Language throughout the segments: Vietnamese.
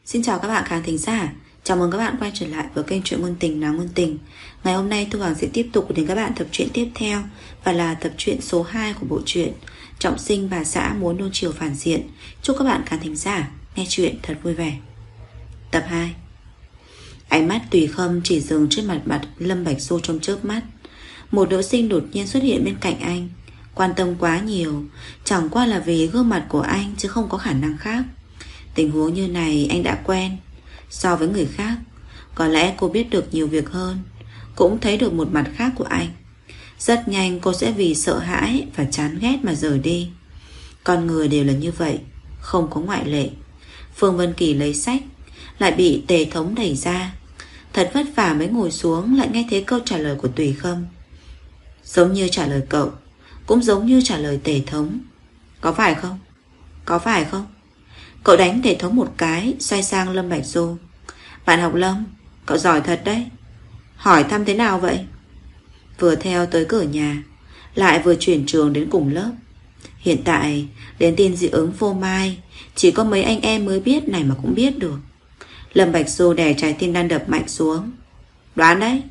Xin chào các bạn khán thính giả. Chào mừng các bạn quay trở lại với kênh Truyện Ngôn Tình Nói Ngôn Tình. Ngày hôm nay Thu Hoàng sẽ tiếp tục đến các bạn tập truyện tiếp theo, và là tập truyện số 2 của bộ truyện Trọng Sinh Bà Xã Muốn Nuông Chiều Phản Diện. Chúc các bạn khán thính giả nghe truyện thật vui vẻ. Tập 2. Ánh mắt Tùy Khâm chỉ dừng trên mặt Lâm Bạch Du trong chớp mắt. Một nữ sinh đột nhiên xuất hiện bên cạnh anh, quan tâm quá nhiều, chẳng qua là vì gương mặt của anh chứ không có khả năng khác. Tình huống như này anh đã quen. So với người khác, có lẽ cô biết được nhiều việc hơn, cũng thấy được một mặt khác của anh. Rất nhanh cô sẽ vì sợ hãi và chán ghét mà rời đi. Con người đều là như vậy, không có ngoại lệ. Phương Vân Kỳ lấy sách, lại bị Tề Thống đẩy ra. Thật vất vả mới ngồi xuống, lại nghe thấy câu trả lời của Tùy Khâm. Giống như trả lời cậu, cũng giống như trả lời Tề Thống. Có phải không? Có phải không? Cậu đánh Tề Thống một cái, xoay sang Lâm Bạch Du. Bạn học Lâm, cậu giỏi thật đấy. Hỏi thăm thế nào vậy? Vừa theo tới cửa nhà, lại vừa chuyển trường đến cùng lớp. Hiện tại đến tin dị ứng phô mai, chỉ có mấy anh em mới biết này mà cũng biết được. Lâm Bạch Du đè trái tim đang đập mạnh xuống. Đoán đấy.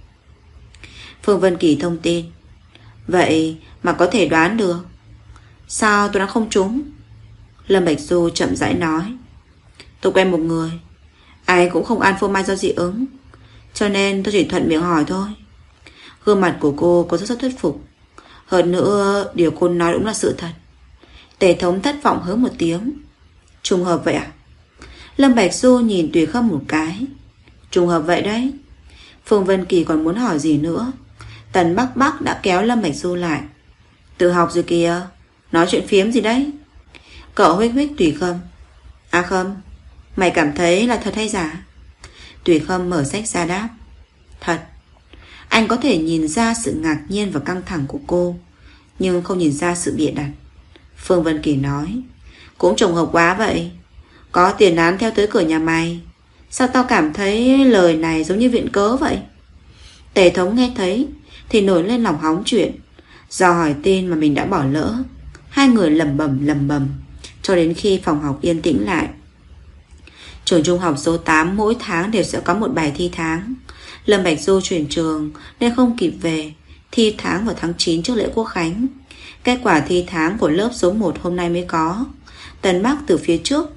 Phương Vân Kỳ thông tin. Vậy mà có thể đoán được? Sao tôi đã không trúng? Lâm Bạch Du chậm rãi nói. Tôi quen một người, ai cũng không ăn phô mai do dị ứng, cho nên tôi chỉ thuận miệng hỏi thôi. Gương mặt của cô có rất thuyết phục. Hơn nữa điều cô nói cũng là sự thật. Tề Thống thất vọng hớ một tiếng. Trùng hợp vậy à? Lâm Bạch Du nhìn Tùy Khâm một cái. Trùng hợp vậy đấy. Phương Vân Kỳ còn muốn hỏi gì nữa, Tần Bắc Bắc đã kéo Lâm Bạch Du lại. Tự học rồi kìa, nói chuyện phiếm gì đấy? Cậu huých huých Tùy Khâm. À Khâm, mày cảm thấy là thật hay giả? Tùy Khâm mở sách ra đáp. Thật. Anh có thể nhìn ra sự ngạc nhiên và căng thẳng của cô, nhưng không nhìn ra sự bịa đặt. Phương Vân Kỳ nói. Cũng trùng hợp quá vậy. Có tiền án theo tới cửa nhà mày. Sao tao cảm thấy lời này giống như viện cớ vậy? Tề Thống nghe thấy thì nổi lên lòng hóng chuyện. Do hỏi tin mà mình đã bỏ lỡ, hai người lẩm bẩm cho đến khi phòng học yên tĩnh lại. Trường trung học số 8 mỗi tháng đều sẽ có một bài thi tháng. Lâm Bạch Du chuyển trường nên không kịp về. Thi tháng vào tháng 9 trước lễ Quốc Khánh. Kết quả thi tháng của lớp số 1 hôm nay mới có. Tần Bắc từ phía trước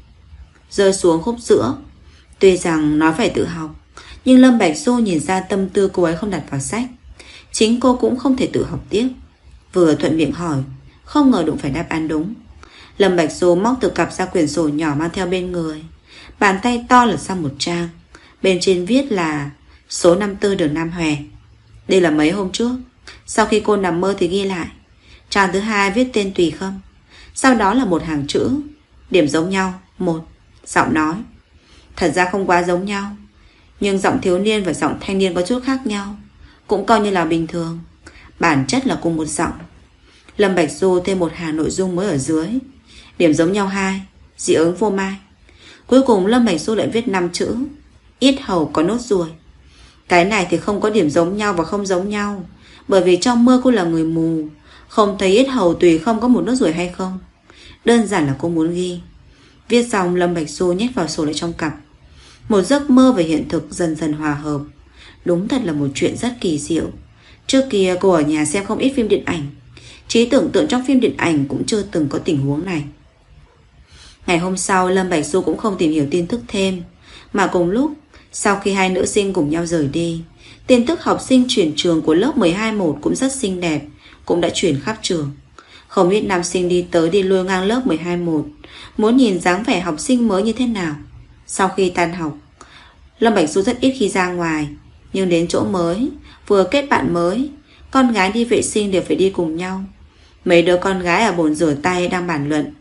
rơi xuống khúc giữa. Tuy rằng nói phải tự học, nhưng Lâm Bạch Du nhìn ra tâm tư cô ấy không đặt vào sách. Chính cô cũng không thể tự học tiếp. Vừa thuận miệng hỏi, không ngờ đụng phải đáp án đúng. Lâm Bạch Du móc từ cặp ra quyển sổ nhỏ mang theo bên người. Bàn tay to lật sang một trang. Bên trên viết là số 54 đường Nam Hòe. Đây là mấy hôm trước. Sau khi cô nằm mơ thì ghi lại. Trang thứ 2 viết tên Tùy Khâm. Sau đó là một hàng chữ. Điểm giống nhau 1. Giọng nói. Thật ra không quá giống nhau, nhưng giọng thiếu niên và giọng thanh niên có chút khác nhau, cũng coi như là bình thường. Bản chất là cùng một giọng. Lâm Bạch Du thêm một hàng nội dung mới ở dưới. Điểm giống nhau 2. Dị ứng phô mai. Cuối cùng Lâm Bạch Du lại viết 5 chữ. Yết hầu có nốt ruồi. Cái này thì không có điểm giống nhau và không giống nhau, bởi vì trong mơ cô là người mù, không thấy yết hầu Tùy không có một nốt ruồi hay không. Đơn giản là cô muốn ghi. Viết xong Lâm Bạch Du nhét vào sổ lại trong cặp. Một giấc mơ và hiện thực dần dần hòa hợp. Đúng thật là một chuyện rất kỳ diệu. Trước kia cô ở nhà xem không ít phim điện ảnh, trí tưởng tượng trong phim điện ảnh cũng chưa từng có tình huống này. Ngày hôm sau Lâm Bạch Du cũng không tìm hiểu tin tức thêm, mà cùng lúc sau khi hai nữ sinh cùng nhau rời đi, tin tức học sinh chuyển trường của lớp 12-1 cũng rất xinh đẹp, cũng đã chuyển khắp trường. Không ít nam sinh đi tới đi lui ngang lớp 12-1, muốn nhìn dáng vẻ học sinh mới như thế nào. Sau khi tan học, Lâm Bạch Du rất ít khi ra ngoài, nhưng đến chỗ mới, vừa kết bạn mới, con gái đi vệ sinh đều phải đi cùng nhau. Mấy đứa con gái ở bồn rửa tay đang bàn luận.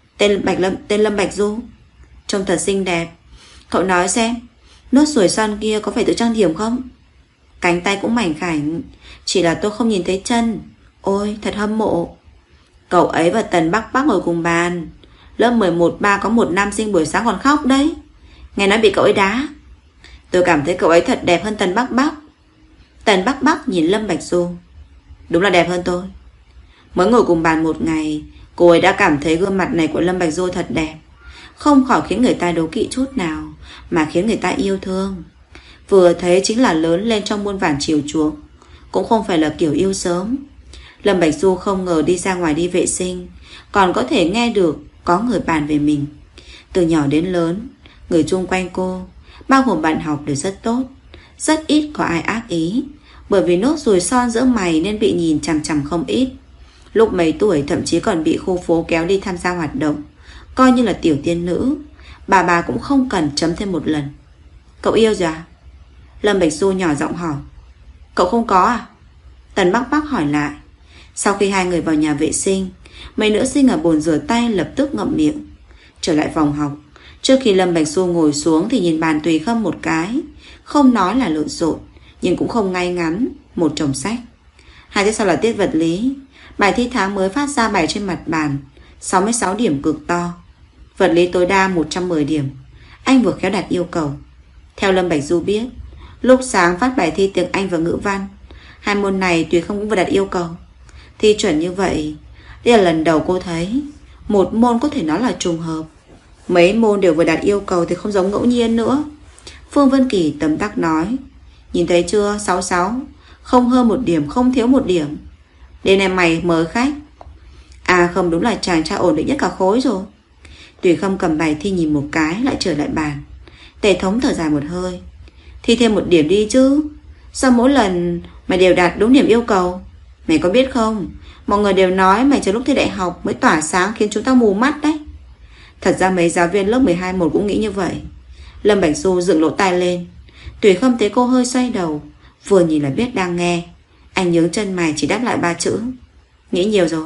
Tên Lâm Bạch Du trông thật xinh đẹp. Cậu nói xem, nốt ruồi son kia có phải tự trang điểm không? Cánh tay cũng mảnh khảnh, chỉ là tôi không nhìn thấy chân. Ôi thật hâm mộ. Cậu ấy và Tần Bắc Bắc ngồi cùng bàn. Lớp 11-3 có một nam sinh buổi sáng còn khóc đấy, nghe nói bị cậu ấy đá. Tôi cảm thấy cậu ấy thật đẹp hơn Tần Bắc Bắc. Tần Bắc Bắc nhìn Lâm Bạch Du. Đúng là đẹp hơn tôi. Mới ngồi cùng bàn một ngày, cô ấy đã cảm thấy gương mặt này của Lâm Bạch Du thật đẹp. không khỏi khiến người ta đố kỵ chút nào, mà khiến người ta yêu thương. Vừa thấy chính là lớn lên trong muôn vàn chiều chuộng, cũng không phải là kiểu yêu sớm. Lâm Bạch Du không ngờ đi ra ngoài đi vệ sinh còn có thể nghe được có người bàn về mình. Từ nhỏ đến lớn, người chung quanh cô, bao gồm bạn học, đều rất tốt, rất ít có ai ác ý. Bởi vì nốt ruồi son giữa mày nên bị nhìn chằm chằm không ít. Lúc mấy tuổi thậm chí còn bị khu phố kéo đi tham gia hoạt động, coi như là tiểu tiên nữ. Bà cũng không cần chấm thêm một lần. Cậu yêu rồi à? Lâm Bạch Du nhỏ giọng hỏi. Cậu không có à? Tần Bắc Bắc hỏi lại. Sau khi hai người vào nhà vệ sinh, mấy nữ sinh ở bồn rửa tay lập tức ngậm miệng. Trở lại phòng học, trước khi Lâm Bạch Du ngồi xuống thì nhìn bàn Tùy Khâm một cái. Không nói là lộn xộn, nhưng cũng không ngay ngắn, một chồng sách. Hai tiết sau là tiết vật lý. Bài thi tháng mới phát ra bày trên mặt bàn, 66 điểm cực to. Vật lý tối đa 110 điểm. Anh vừa khéo đặt yêu cầu. Theo Lâm Bạch Du biết, lúc sáng phát bài thi tiếng Anh và ngữ văn, hai môn này Tùy Khâm cũng vừa đặt yêu cầu. Thi chuẩn như vậy, đây là lần đầu cô thấy một môn có thể nói là trùng hợp. Mấy môn đều vừa đặt yêu cầu thì không giống ngẫu nhiên nữa. Phương Vân Kỳ tấm tắc nói. Nhìn thấy chưa, 66, không hơn một điểm, không thiếu một điểm. Đêm nay mày mời khách. À không, đúng là chàng trai ổn định nhất cả khối rồi. Tùy Khâm cầm bài thi nhìn một cái, lại trở lại bàn. Tề Thống thở dài một hơi. Thi thêm một điểm đi chứ, sao mỗi lần mày đều đạt đúng điểm yêu cầu? Mày có biết không, mọi người đều nói mày chờ lúc thi đại học mới tỏa sáng, khiến chúng ta mù mắt đấy. Thật ra mấy giáo viên lớp 12 1 cũng nghĩ như vậy. Lâm Bạch Du dựng lỗ tai lên. Tùy Khâm thấy cô hơi xoay đầu, vừa nhìn là biết đang nghe. Anh nhướng chân mày chỉ đáp lại 3 chữ. Nghĩ nhiều rồi.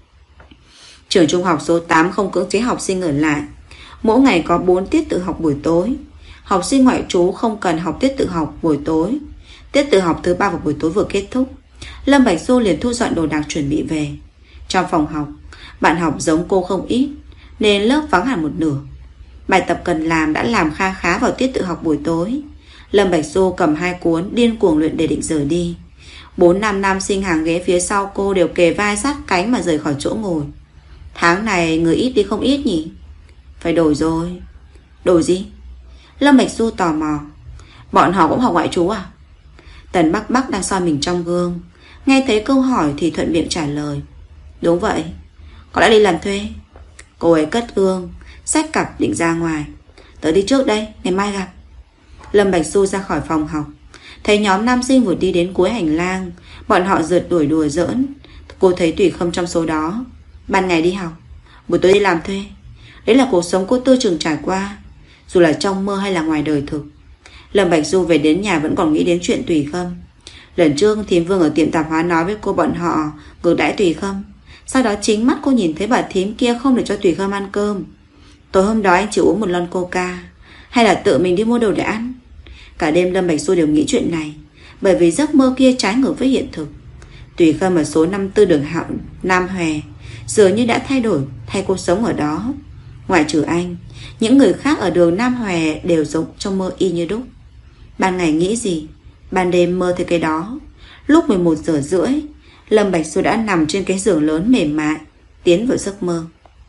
Trường trung học số 8 không cưỡng chế học sinh ở lại. Mỗi ngày có 4 tiết tự học buổi tối. Học sinh ngoại trú không cần học tiết tự học buổi tối. Tiết tự học thứ 3 vào buổi tối vừa kết thúc, Lâm Bạch Du liền thu dọn đồ đạc chuẩn bị về. Trong phòng học, bạn học giống cô không ít, nên lớp vắng hẳn một nửa. Bài tập cần làm đã làm kha khá vào tiết tự học buổi tối. Lâm Bạch Du cầm 2 cuốn điên cuồng luyện để định rời đi. 4-5 nam sinh hàng ghế phía sau cô đều kề vai sát cánh mà rời khỏi chỗ ngồi. Tháng này người ít đi không ít nhỉ? Phải đổi rồi. Đổi gì? Lâm Bạch Du tò mò. Bọn họ cũng học ngoại trú à? Tần Bắc Bắc đang soi mình trong gương, nghe thấy câu hỏi thì thuận miệng trả lời. Đúng vậy. Có lẽ đi làm thuê. Cô ấy cất gương, xách cặp định ra ngoài. Tớ đi trước đây, ngày mai gặp. Lâm Bạch Du ra khỏi phòng học, thấy nhóm nam sinh vừa đi đến cuối hành lang. Bọn họ rượt đuổi đùa giỡn. Cô thấy Tùy Khâm trong số đó. Ban ngày đi học, buổi tối đi làm thuê. Đấy là cuộc sống cô tư trường trải qua, dù là trong mơ hay là ngoài đời thực. Lâm Bạch Du về đến nhà vẫn còn nghĩ đến chuyện Tùy Khâm. Lần trước thím Vương ở tiệm tạp hóa nói với cô bọn họ ngược đãi Tùy Khâm. Sau đó chính mắt cô nhìn thấy bà thím kia không để cho Tùy Khâm ăn cơm. Tối hôm đó anh chỉ uống một lon coca, hay là tự mình đi mua đồ để ăn. Cả đêm Lâm Bạch Du đều nghĩ chuyện này, bởi vì giấc mơ kia trái ngược với hiện thực. Tùy Khâm ở số 54 đường Hạo Nam Hòe dường như đã thay đổi, thay cô sống ở đó. Ngoại trừ anh, những người khác ở đường Nam Hòe đều giống trong mơ y như đúc. Ban ngày nghĩ gì, ban đêm mơ thấy cái đó. Lúc 11 giờ rưỡi, Lâm Bạch Du đã nằm trên cái giường lớn mềm mại, tiến vào giấc mơ.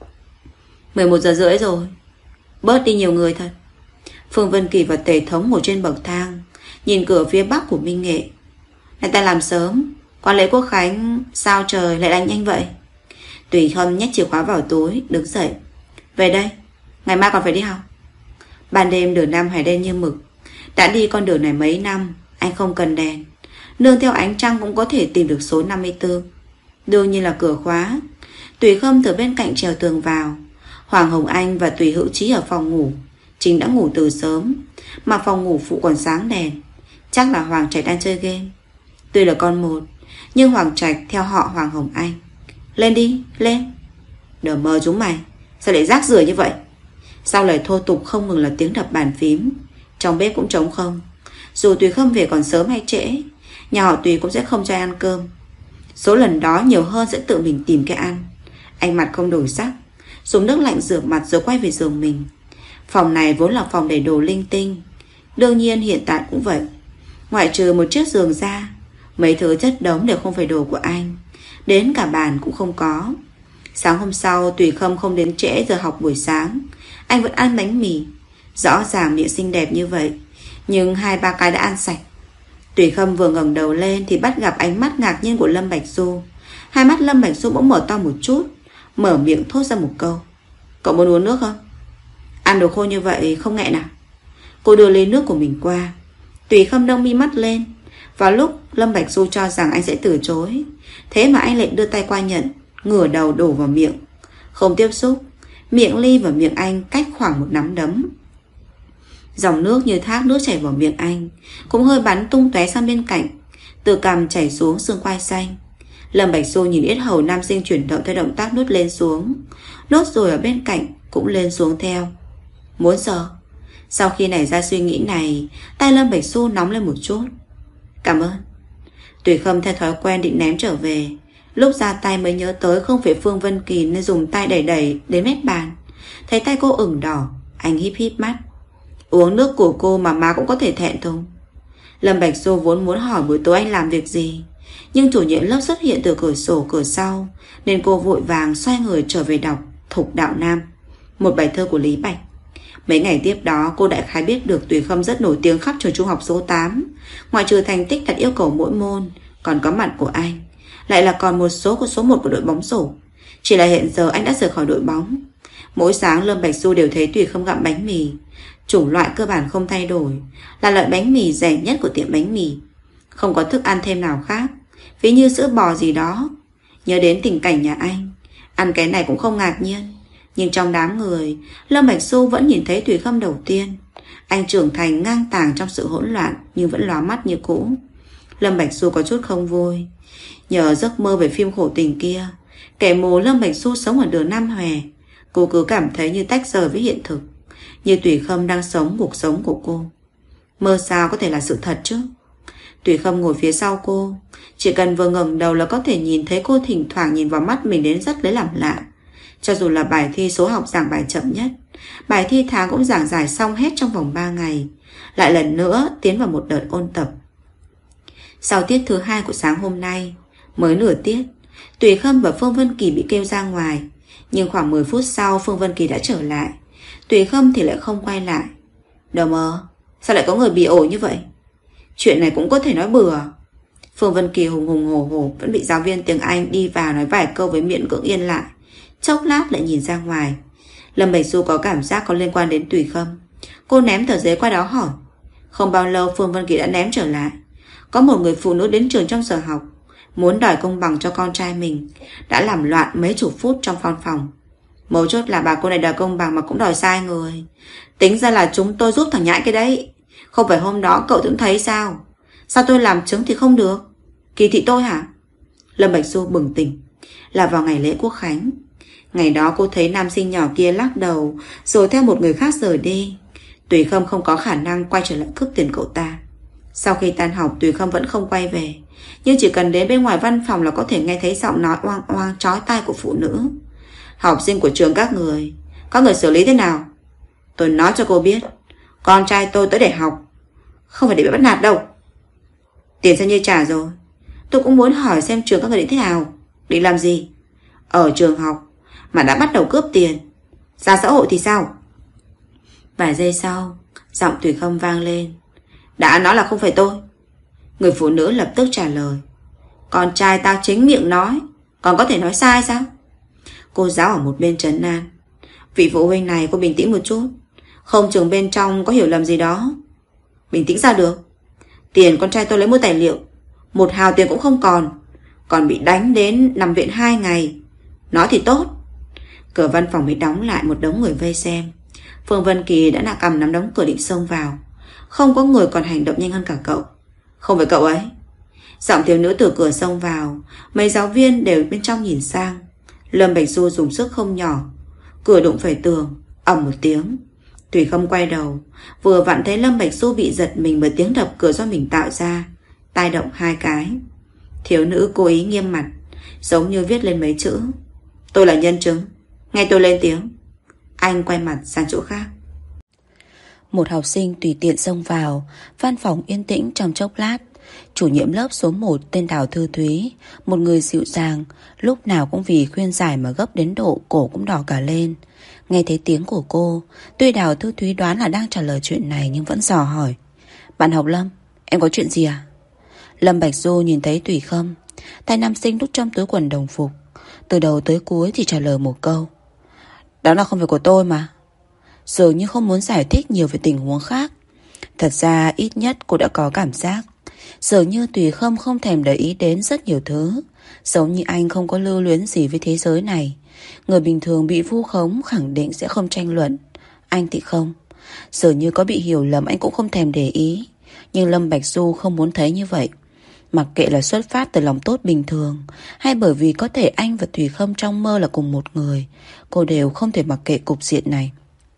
11 giờ rưỡi rồi, bớt đi nhiều người thật. Phương Vân Kỳ và Tề Thống ngồi trên bậc thang, nhìn cửa phía bắc của Minh Nghệ. Này ta làm sớm, quan lễ Quốc Khánh sao trời lại đánh nhanh vậy? Tùy Khâm nhét chìa khóa vào túi, đứng dậy. Về đây, ngày mai còn phải đi học. Ban đêm đường Nam Hải đen như mực. Đã đi con đường này mấy năm, anh không cần đèn, nương theo ánh trăng cũng có thể tìm được số 54. Đương nhiên là cửa khóa. Tùy Khâm từ bên cạnh trèo tường vào. Hoàng Hồng Anh và Tùy Hữu Chí ở phòng ngủ. Chính đã ngủ từ sớm, mà phòng ngủ phụ còn sáng đèn. Chắc là Hoàng Trạch đang chơi game. Tuy là con một, nhưng Hoàng Trạch theo họ Hoàng Hồng Anh. Lên đi, lên. Đờ mơ chúng mày, sao lại rác rưởi như vậy? Sau lời thô tục không ngừng là tiếng đập bàn phím. Trong bếp cũng trống không. Dù Tùy Khâm về còn sớm hay trễ, nhà họ Tùy cũng sẽ không cho ăn cơm. Số lần đó nhiều hơn sẽ tự mình tìm cái ăn. Anh mặt không đổi sắc, dùng nước lạnh rửa mặt rồi quay về giường mình. Phòng này vốn là phòng để đồ linh tinh, đương nhiên hiện tại cũng vậy. Ngoại trừ một chiếc giường ra, mấy thứ chất đống đều không phải đồ của anh. Đến cả bàn cũng không có. Sáng hôm sau Tùy Khâm không đến trễ giờ học buổi sáng. anh vẫn ăn bánh mì. Rõ ràng miệng xinh đẹp như vậy, nhưng 2-3 cái đã ăn sạch. Tùy Khâm vừa ngẩng đầu lên thì bắt gặp ánh mắt ngạc nhiên của Lâm Bạch Du. Hai mắt Lâm Bạch Du bỗng mở to một chút, mở miệng thốt ra một câu: cậu muốn uống nước không? Ăn đồ khô như vậy không nghẹn à? Cô đưa ly nước của mình qua. Tùy Khâm nâng mi mắt lên. Vào lúc Lâm Bạch Du cho rằng anh sẽ từ chối, thế mà anh lại đưa tay qua nhận, ngửa đầu đổ vào miệng. Không tiếp xúc, miệng ly và miệng anh cách khoảng một nắm đấm. Dòng nước như thác nước chảy vào miệng anh, cũng hơi bắn tung tóe sang bên cạnh, từ cằm chảy xuống xương quai xanh. Lâm Bạch Du nhìn yết hầu nam sinh chuyển động theo động tác nuốt lên xuống, nốt rồi ở bên cạnh cũng lên xuống theo. Muốn sợ. Sau khi nảy ra suy nghĩ này, tay Lâm Bạch Du nóng lên một chút. Cảm ơn. Tùy Khâm theo thói quen định ném trở về, lúc ra tay mới nhớ tới không phải Phương Vân Kỳ nên dùng tay đẩy đẩy đến mép bàn. Thấy tay cô ửng đỏ, anh híp híp mắt. Uống nước của cô mà má cũng có thể thẹn thùng. Lâm Bạch Du vốn muốn hỏi buổi tối anh làm việc gì, nhưng chủ nhiệm lớp xuất hiện từ cửa sổ cửa sau, nên cô vội vàng xoay người trở về đọc Thục Đạo Nam, một bài thơ của Lý Bạch. Mấy ngày tiếp đó cô đại khái biết được Tùy Khâm rất nổi tiếng khắp trường trung học số 8. Ngoại trừ thành tích đạt yêu cầu mỗi môn, còn có mặt của anh lại là còn một số của số 1 của đội bóng rổ. Chỉ là hiện giờ anh đã rời khỏi đội bóng. Mỗi sáng Lâm Bạch Du đều thấy Tùy Khâm gặm bánh mì. Chủng loại cơ bản không thay đổi, là loại bánh mì rẻ nhất của tiệm bánh mì, không có thức ăn thêm nào khác, ví như sữa bò gì đó. Nhớ đến tình cảnh nhà anh, ăn cái này cũng không ngạc nhiên. Nhưng trong đám người, Lâm Bạch Du vẫn nhìn thấy Tùy Khâm đầu tiên. Anh trưởng thành ngang tàng trong sự hỗn loạn, nhưng vẫn lóa mắt như cũ. Lâm Bạch Du có chút không vui. Nhờ giấc mơ về phim khổ tình kia, kẻ mù Lâm Bạch Du sống ở đường Nam Hòe, cô cứ cảm thấy như tách rời với hiện thực, như Tùy Khâm đang sống cuộc sống của cô. Mơ sao có thể là sự thật chứ? Tùy Khâm ngồi phía sau cô, chỉ cần vừa ngẩng đầu là có thể nhìn thấy cô thỉnh thoảng nhìn vào mắt mình đến rất lấy làm lạ. Cho dù là bài thi số học giảng bài chậm nhất, bài thi tháng cũng giảng giải xong hết trong vòng 3 ngày, lại lần nữa tiến vào một đợt ôn tập. Sau tiết thứ 2 của sáng hôm nay, mới nửa tiết, Tùy Khâm và Phương Vân Kỳ bị kêu ra ngoài, nhưng khoảng 10 phút sau Phương Vân Kỳ đã trở lại. Tùy Khâm thì lại không quay lại. Đờ mờ, sao lại có người bị ổi như vậy? Chuyện này cũng có thể nói bừa. Phương Vân Kỳ hùng hùng hổ hổ vẫn bị giáo viên tiếng Anh đi vào nói vài câu với miệng cưỡng yên lại. Chốc lát lại nhìn ra ngoài. Lâm Bạch Du có cảm giác có liên quan đến Tùy Khâm. Cô ném tờ giấy qua đó hỏi. Không bao lâu Phương Vân Kỳ đã ném trở lại. Có một người phụ nữ đến trường trong giờ học, muốn đòi công bằng cho con trai mình, đã làm loạn mấy chục phút trong văn phòng. Mấu chốt là bà cô này đòi công bằng mà cũng đòi sai người. Tính ra là chúng tôi giúp thằng nhãi cái đấy. Không phải hôm đó cậu cũng thấy sao? Sao tôi làm chứng thì không được? Kỳ thị tôi hả? Lâm Bạch Du bừng tỉnh. Là vào ngày lễ Quốc Khánh. Ngày đó cô thấy nam sinh nhỏ kia lắc đầu, rồi theo một người khác rời đi. Tùy Khâm không có khả năng quay trở lại cướp tiền cậu ta. Sau khi tan học, Tùy Khâm vẫn không quay về, nhưng chỉ cần đến bên ngoài văn phòng là có thể nghe thấy giọng nói oang oang chói tai của phụ nữ. Học sinh của trường các người xử lý thế nào? Tôi nói cho cô biết, con trai tôi tới để học, không phải để bị bắt nạt đâu. Tiền xem như trả rồi. Tôi cũng muốn hỏi xem trường các người định thế nào, định làm gì. Ở trường học mà đã bắt đầu cướp tiền, ra xã hội thì sao? Vài giây sau, giọng Tùy Khâm vang lên. Đã nói là không phải tôi. Người phụ nữ lập tức trả lời. Con trai tao chính miệng nói, còn có thể nói sai sao? Cô giáo ở một bên trấn an. Vị phụ huynh này cô bình tĩnh một chút, không chừng bên trong có hiểu lầm gì đó. Bình tĩnh sao được? Tiền con trai tôi lấy mua tài liệu, 1 hào tiền cũng không còn bị đánh đến nằm viện 2 ngày. Nói thì tốt. Cửa văn phòng bị đóng lại, một đống người vây xem. Phương Vân Kỳ đã cầm nắm đóng cửa định xông vào. Không có người còn hành động nhanh hơn cả cậu. Không phải cậu ấy. Giọng thiếu nữ từ cửa xông vào. Mấy giáo viên đều bên trong nhìn sang. Lâm Bạch Du dùng sức không nhỏ, cửa đụng phải tường, ầm một tiếng. Tùy Khâm quay đầu, vừa vặn thấy Lâm Bạch Du bị giật mình bởi tiếng đập cửa do mình tạo ra. Tai động 2 cái. Thiếu nữ cố ý nghiêm mặt, giống như viết lên mấy chữ. Tôi là nhân chứng, nghe tôi lên tiếng. Anh quay mặt sang chỗ khác. Một học sinh tùy tiện xông vào. Văn phòng yên tĩnh trong chốc lát. Chủ nhiệm lớp số 1 tên Đào Thư Thúy, một người dịu dàng, lúc nào cũng vì khuyên giải mà gấp đến độ cổ cũng đỏ cả lên. Nghe thấy tiếng của cô, tuy Đào Thư Thúy đoán là đang trả lời chuyện này nhưng vẫn dò hỏi: Bạn học Lâm, em có chuyện gì à? Lâm Bạch Du nhìn thấy Tùy Khâm, tay nam sinh đút trong túi quần đồng phục, từ đầu tới cuối chỉ trả lời một câu: Đó là không phải của tôi mà. Dường như không muốn giải thích nhiều về tình huống khác. Thật ra ít nhất cô đã có cảm giác dường như Tùy Khâm không thèm để ý đến rất nhiều thứ, giống như anh không có lưu luyến gì với thế giới này. Người bình thường bị vu khống khẳng định sẽ không tranh luận, anh thì không. Dường như có bị hiểu lầm anh cũng không thèm để ý. Nhưng Lâm Bạch Du không muốn thấy như vậy. Mặc kệ là xuất phát từ lòng tốt bình thường hay bởi vì có thể anh và Tùy Khâm trong mơ là cùng một người, cô đều không thể mặc kệ cục diện này.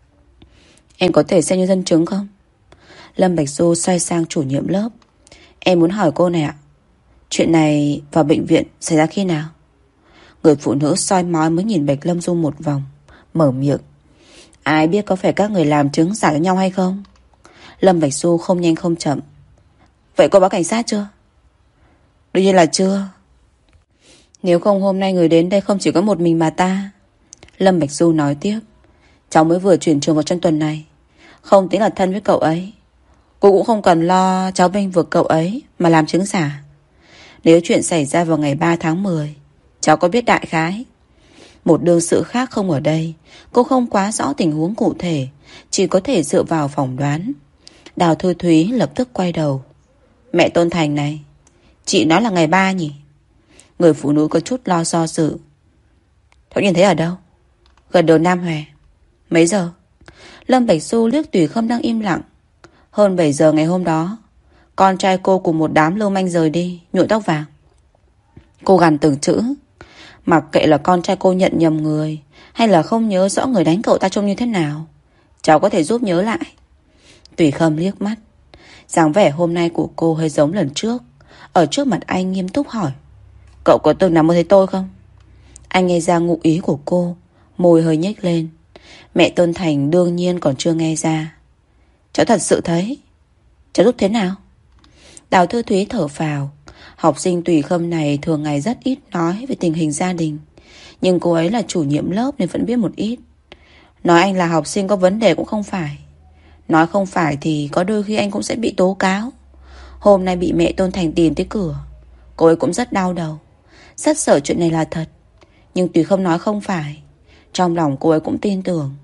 Em có thể xem như dân chứng không? Lâm Bạch Du xoay sang chủ nhiệm lớp. Em muốn hỏi cô này ạ, chuyện này vào bệnh viện xảy ra khi nào? Người phụ nữ soi mói mới nhìn Bạch Lâm Du một vòng, mở miệng: Ai biết có phải các người làm chứng giả cho nhau hay không? Lâm Bạch Du không nhanh không chậm: Vậy cô báo cảnh sát chưa? Đương nhiên là chưa. Nếu không hôm nay người đến đây không chỉ có một mình mà ta. Lâm Bạch Du nói tiếp: Cháu mới vừa chuyển trường vào trong tuần này, không tính là thân với cậu ấy. Cô cũng không cần lo cháu bênh vực cậu ấy mà làm chứng giả. Nếu chuyện xảy ra vào ngày 3 tháng 10, cháu có biết đại khái. Một đương sự khác không ở đây, cô không quá rõ tình huống cụ thể, chỉ có thể dựa vào phỏng đoán. Đào Thư Thúy lập tức quay đầu: Mẹ Tôn Thành này, chị nói là ngày 3 nhỉ? Người phụ nữ có chút lo do dự: Cháu nhìn thấy ở đâu? Gần đồn Nam Hòe. Mấy giờ? Lâm Bạch Du liếc Tùy Khâm đang im lặng. Hơn 7 giờ ngày hôm đó. Con trai cô cùng một đám lưu manh rời đi, nhuộm tóc vàng. Cô gằn từng chữ. Mặc kệ là con trai cô nhận nhầm người hay là không nhớ rõ người đánh cậu ta trông như thế nào, cháu có thể giúp nhớ lại. Tùy Khâm liếc mắt. Dáng vẻ hôm nay của cô hơi giống lần trước. Ở trước mặt anh nghiêm túc hỏi: Cậu có từng nằm mơ thấy tôi không? Anh nghe ra ngụ ý của cô, môi hơi nhếch lên. Mẹ Tôn Thành đương nhiên còn chưa nghe ra. Cháu thật sự thấy. Cháu giúp thế nào? Đào Thư Thúy thở phào. Học sinh Tùy Khâm này thường ngày rất ít nói về tình hình gia đình, nhưng cô ấy là chủ nhiệm lớp nên vẫn biết một ít. Nói anh là học sinh có vấn đề cũng không phải. Nói không phải thì có đôi khi anh cũng sẽ bị tố cáo. Hôm nay bị mẹ Tôn Thành tìm tới cửa, cô ấy cũng rất đau đầu, rất sợ chuyện này là thật. Nhưng Tùy Khâm nói không phải, trong lòng cô ấy cũng tin tưởng.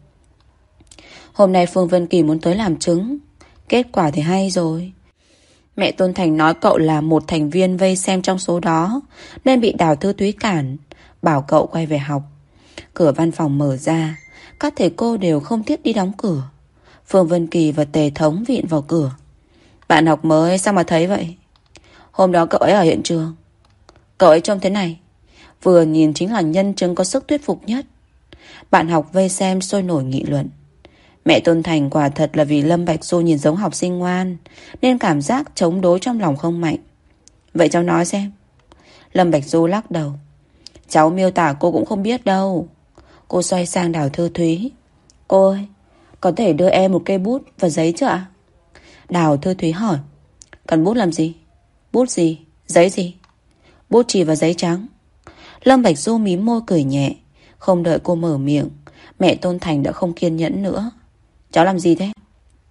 Hôm nay Phương Vân Kỳ muốn tới làm chứng, kết quả thì hay rồi. Mẹ Tôn Thành nói cậu là một thành viên vây xem trong số đó, nên bị Đào Thư Thúy cản, bảo cậu quay về học. Cửa văn phòng mở ra, các thầy cô đều không tiếc đi đóng cửa. Phương Vân Kỳ và Tề Thống viện vào cửa. Bạn học mới sao mà thấy vậy? Hôm đó cậu ấy ở hiện trường. Cậu ấy trông thế này, vừa nhìn chính là nhân chứng có sức thuyết phục nhất. Bạn học vây xem sôi nổi nghị luận. Mẹ Tôn Thành quả thật là vì Lâm Bạch Du nhìn giống học sinh ngoan, nên cảm giác chống đối trong lòng không mạnh. Vậy cháu nói xem. Lâm Bạch Du lắc đầu. Cháu miêu tả cô cũng không biết đâu. Cô xoay sang Đào Thư Thúy. Cô ơi, có thể đưa em một cây bút và giấy chưa ạ? Đào Thư Thúy hỏi. Cần bút làm gì? Bút gì? Giấy gì? Bút chì và giấy trắng. Lâm Bạch Du mím môi cười nhẹ. Không đợi cô mở miệng, mẹ Tôn Thành đã không kiên nhẫn nữa. Cháu làm gì thế?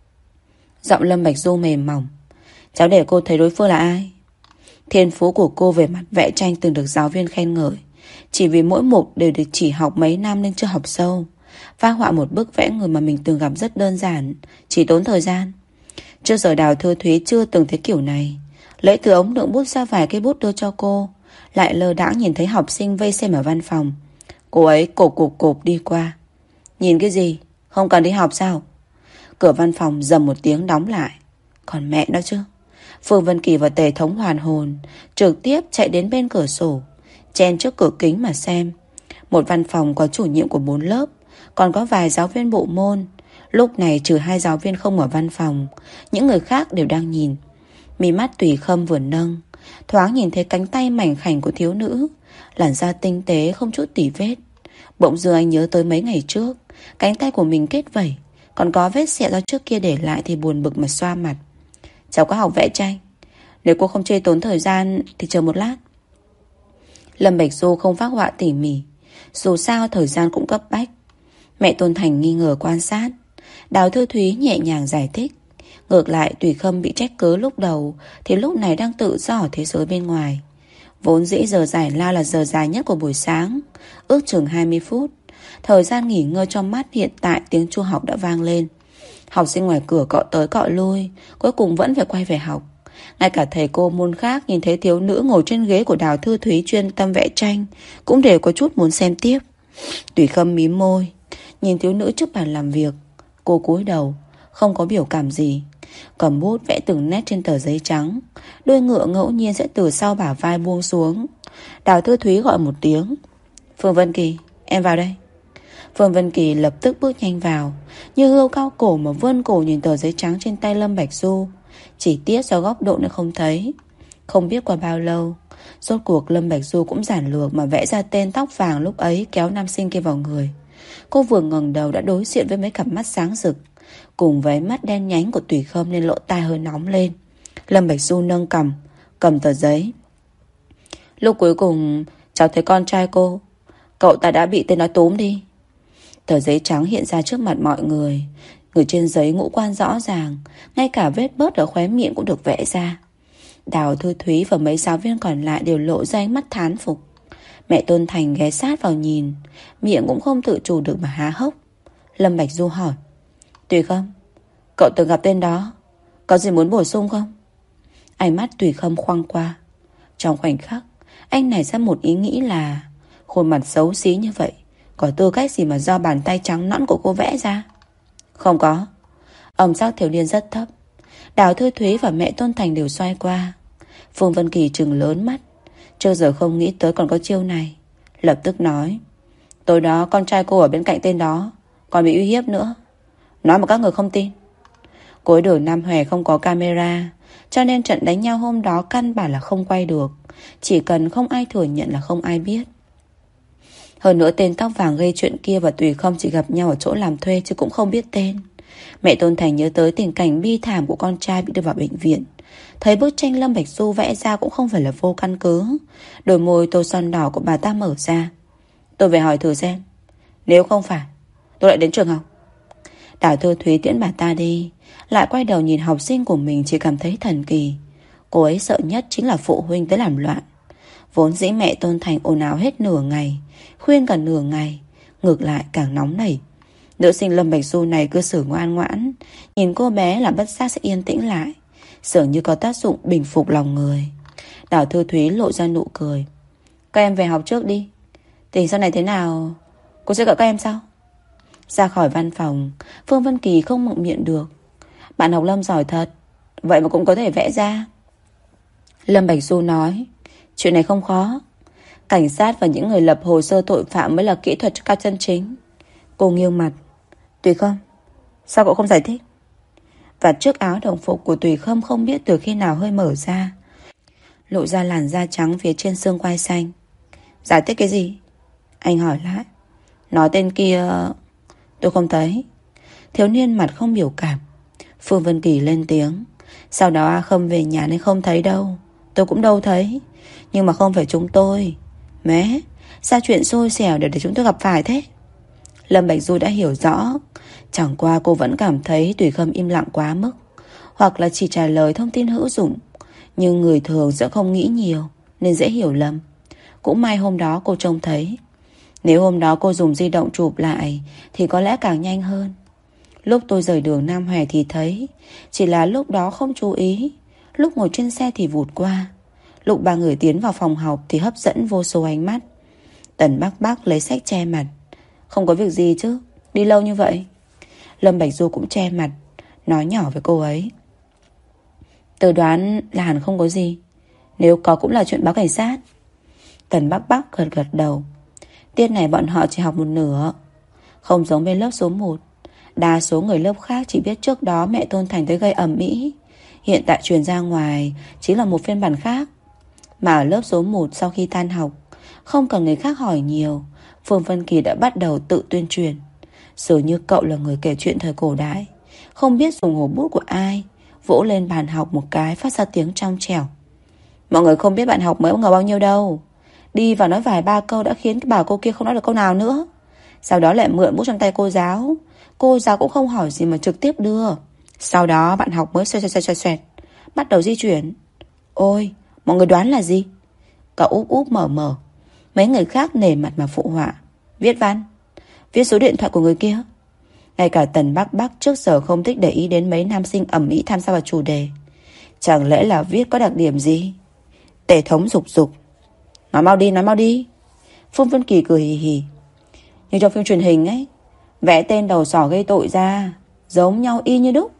Giọng Lâm Bạch Du mềm mỏng. Cháu để cô thấy đối phương là ai. Thiên phú của cô về mặt vẽ tranh từng được giáo viên khen ngợi. Chỉ vì mỗi mục đều được chỉ học mấy năm nên chưa học sâu. Phác họa một bức vẽ người mà mình từng gặp rất đơn giản, chỉ tốn thời gian. Trước giờ Đào Thư Thúy chưa từng thấy kiểu này. Lấy từ ống đựng bút ra vài cây bút đưa cho cô, lại lơ đãng nhìn thấy học sinh vây xem ở văn phòng. Cô ấy cộp đi qua. Nhìn cái gì? Không cần đi học sao? Cửa văn phòng rầm một tiếng đóng lại. Còn mẹ nó chứ. Phương Vân Kỳ và Tề Thống hoàn hồn, trực tiếp chạy đến bên cửa sổ, chen trước cửa kính mà xem. Một văn phòng có chủ nhiệm của 4 lớp, còn có vài giáo viên bộ môn. Lúc này trừ 2 giáo viên không ở văn phòng, những người khác đều đang nhìn. Mí mắt Tùy Khâm vừa nâng, thoáng nhìn thấy cánh tay mảnh khảnh của thiếu nữ, làn da tinh tế không chút tỉ vết. Bỗng dưng anh nhớ tới mấy ngày trước, cánh tay của mình kết vẩy, còn có vết sẹo do trước kia để lại thì buồn bực mà xoa mặt. Cháu có học vẽ tranh. Nếu cô không chê tốn thời gian thì chờ một lát. Lâm Bạch Du không phác họa tỉ mỉ, dù sao thời gian cũng cấp bách. Mẹ Tôn Thành nghi ngờ quan sát. Đào Thư Thúy nhẹ nhàng giải thích. Ngược lại Tùy Khâm bị trách cứ lúc đầu thì lúc này đang tự do ở thế giới bên ngoài. Vốn dĩ giờ giải lao là giờ dài nhất của buổi sáng, ước chừng 20 phút. Thời gian nghỉ ngơi cho mắt hiện tại tiếng chuông học đã vang lên. Học sinh ngoài cửa cọ tới cọ lui, cuối cùng vẫn phải quay về học. Ngay cả thầy cô môn khác nhìn thấy thiếu nữ ngồi trên ghế của Đào Thư Thúy chuyên tâm vẽ tranh cũng đều có chút muốn xem tiếp. Tùy Khâm mím môi, nhìn thiếu nữ trước bàn làm việc. Cô cúi đầu, không có biểu cảm gì, cầm bút vẽ từng nét trên tờ giấy trắng. Đuôi ngựa ngẫu nhiên sẽ từ sau bả vai buông xuống. Đào Thư Thúy gọi một tiếng. Phương Vân Kỳ, em vào đây. Phương Vân Kỳ lập tức bước nhanh vào, như hươu cao cổ mà vươn cổ nhìn tờ giấy trắng trên tay Lâm Bạch Du. Chỉ tiếc do góc độ nên không thấy. Không biết qua bao lâu, rốt cuộc Lâm Bạch Du cũng giản lược mà vẽ ra tên tóc vàng lúc ấy kéo nam sinh kia vào người. Cô vừa ngẩng đầu đã đối diện với mấy cặp mắt sáng rực, cùng với mắt đen nhánh của Tùy Khâm nên lỗ tai hơi nóng lên. Lâm Bạch Du nâng cằm, cầm tờ giấy. Lúc cuối cùng cháu thấy con trai cô, cậu ta đã bị tên nó túm đi. Tờ giấy trắng hiện ra trước mặt mọi người. Người trên giấy ngũ quan rõ ràng, ngay cả vết bớt ở khóe miệng cũng được vẽ ra. Đào Thư Thúy và mấy giáo viên còn lại đều lộ ra ánh mắt thán phục. Mẹ Tôn Thành ghé sát vào nhìn, miệng cũng không tự chủ được mà há hốc. Lâm Bạch Du hỏi. Tùy Khâm, cậu từng gặp tên đó, có gì muốn bổ sung không? Ánh mắt Tùy Khâm khoăng qua. Trong khoảnh khắc, anh nảy ra một ý nghĩ là khuôn mặt xấu xí như vậy có tư cách gì mà do bàn tay trắng nõn của cô vẽ ra? Không có. Âm sắc thiếu niên rất thấp. Đào Thư Thúy và mẹ Tôn Thành đều xoay qua. Phương Vân Kỳ trừng lớn mắt, trước giờ không nghĩ tới còn có chiêu này. Lập tức nói. Tối đó con trai cô ở bên cạnh tên đó, còn bị uy hiếp nữa. Nói mà các người không tin. Cuối đường Nam Hòe không có camera, cho nên trận đánh nhau hôm đó căn bản là không quay được. Chỉ cần không ai thừa nhận là không ai biết. Hơn nữa tên tóc vàng gây chuyện kia và Tùy Khâm chỉ gặp nhau ở chỗ làm thuê chứ cũng không biết tên. Mẹ Tôn Thành nhớ tới tình cảnh bi thảm của con trai bị đưa vào bệnh viện. Thấy bức tranh Lâm Bạch Du vẽ ra cũng không phải là vô căn cứ. Đôi môi tô son đỏ của bà ta mở ra. Tôi về hỏi thử xem, nếu không phải tôi lại đến trường học. Đào Thư Thúy tiễn bà ta đi, lại quay đầu nhìn học sinh của mình, chỉ cảm thấy thần kỳ. Cô ấy sợ nhất chính là phụ huynh tới làm loạn. Vốn dĩ mẹ Tôn Thành ồn ào hết nửa ngày, khuyên cả nửa ngày, ngược lại càng nóng nảy. Nữ sinh Lâm Bạch Du này cứ xử ngoan ngoãn, nhìn cô bé là bất giác sẽ yên tĩnh lại, dường như có tác dụng bình phục lòng người. Đào Thư Thúy lộ ra nụ cười. Các em về học trước đi, tình sau này thế nào cô sẽ gọi các em sau. Ra khỏi văn phòng, Phương Vân Kỳ không mộng miệng được. Bạn học Lâm giỏi thật, vậy mà cũng có thể vẽ ra. Lâm Bạch Du nói. Chuyện này không khó. Cảnh sát và những người lập hồ sơ tội phạm mới là kỹ thuật cao chân chính. Cô nghiêng mặt. Tùy Khâm, sao cậu không giải thích? Và chiếc áo đồng phục của Tùy Khâm không biết từ khi nào hơi mở ra, lộ ra làn da trắng phía trên xương quai xanh. Giải thích cái gì? Anh hỏi lại. Nói tên kia tôi không thấy. Thiếu niên mặt không biểu cảm. Phương Vân Kỳ lên tiếng. Sau đó A Khâm về nhà nên không thấy đâu. Tôi cũng đâu thấy. Nhưng mà không phải chúng tôi. Mé, sao chuyện xôi xẻo để chúng tôi gặp phải thế? Lâm Bạch Du đã hiểu rõ. Chẳng qua cô vẫn cảm thấy Tùy Khâm im lặng quá mức, hoặc là chỉ trả lời thông tin hữu dụng. Nhưng người thường sẽ không nghĩ nhiều, nên dễ hiểu lầm. Cũng may hôm đó cô trông thấy. Nếu hôm đó cô dùng di động chụp lại thì có lẽ càng nhanh hơn. Lúc tôi rời đường Nam Hòe thì thấy, chỉ là lúc đó không chú ý. Lúc ngồi trên xe thì vụt qua. Lúc ba người tiến vào phòng học thì hấp dẫn vô số ánh mắt. Tần Bắc Bắc lấy sách che mặt. Không có việc gì chứ, đi lâu như vậy. Lâm Bạch Du cũng che mặt, nói nhỏ với cô ấy. Tôi đoán là hẳn không có gì, nếu có cũng là chuyện báo cảnh sát. Tần Bắc Bắc gật gật đầu. Tiết này bọn họ chỉ học một nửa. Không giống bên lớp số 1. Đa số người lớp khác chỉ biết trước đó mẹ Tôn Thành tới gây ầm ĩ, hiện tại truyền ra ngoài chính là một phiên bản khác. Mà ở lớp số 1 sau khi tan học, không cần người khác hỏi nhiều, Phương Vân Kỳ đã bắt đầu tự tuyên truyền. Dường như cậu là người kể chuyện thời cổ đại, không biết dùng hồ bút của ai, vỗ lên bàn học một cái phát ra tiếng trong trẻo. Mọi người không biết bạn học mới ngờ bao nhiêu đâu. Đi vào nói vài ba câu đã khiến cái bà cô kia không nói được câu nào nữa. Sau đó lại mượn bút trong tay cô giáo. Cô giáo cũng không hỏi gì mà trực tiếp đưa. Sau đó bạn học mới xoẹt bắt đầu di chuyển. Ôi, mọi người đoán là gì? Cậu úp úp mở mở. Mấy người khác nể mặt mà phụ họa. Viết văn. Viết số điện thoại của người kia. Ngay cả Tần Bắc Bắc trước giờ không thích để ý đến mấy nam sinh ầm ĩ tham gia vào chủ đề. Chẳng lẽ là viết có đặc điểm gì? Tề Thống rục rục. Nói mau đi. Phương Vân Kỳ cười hì hì. Như trong phim truyền hình ấy, vẽ tên đầu sỏ gây tội ra, giống nhau y như đúc.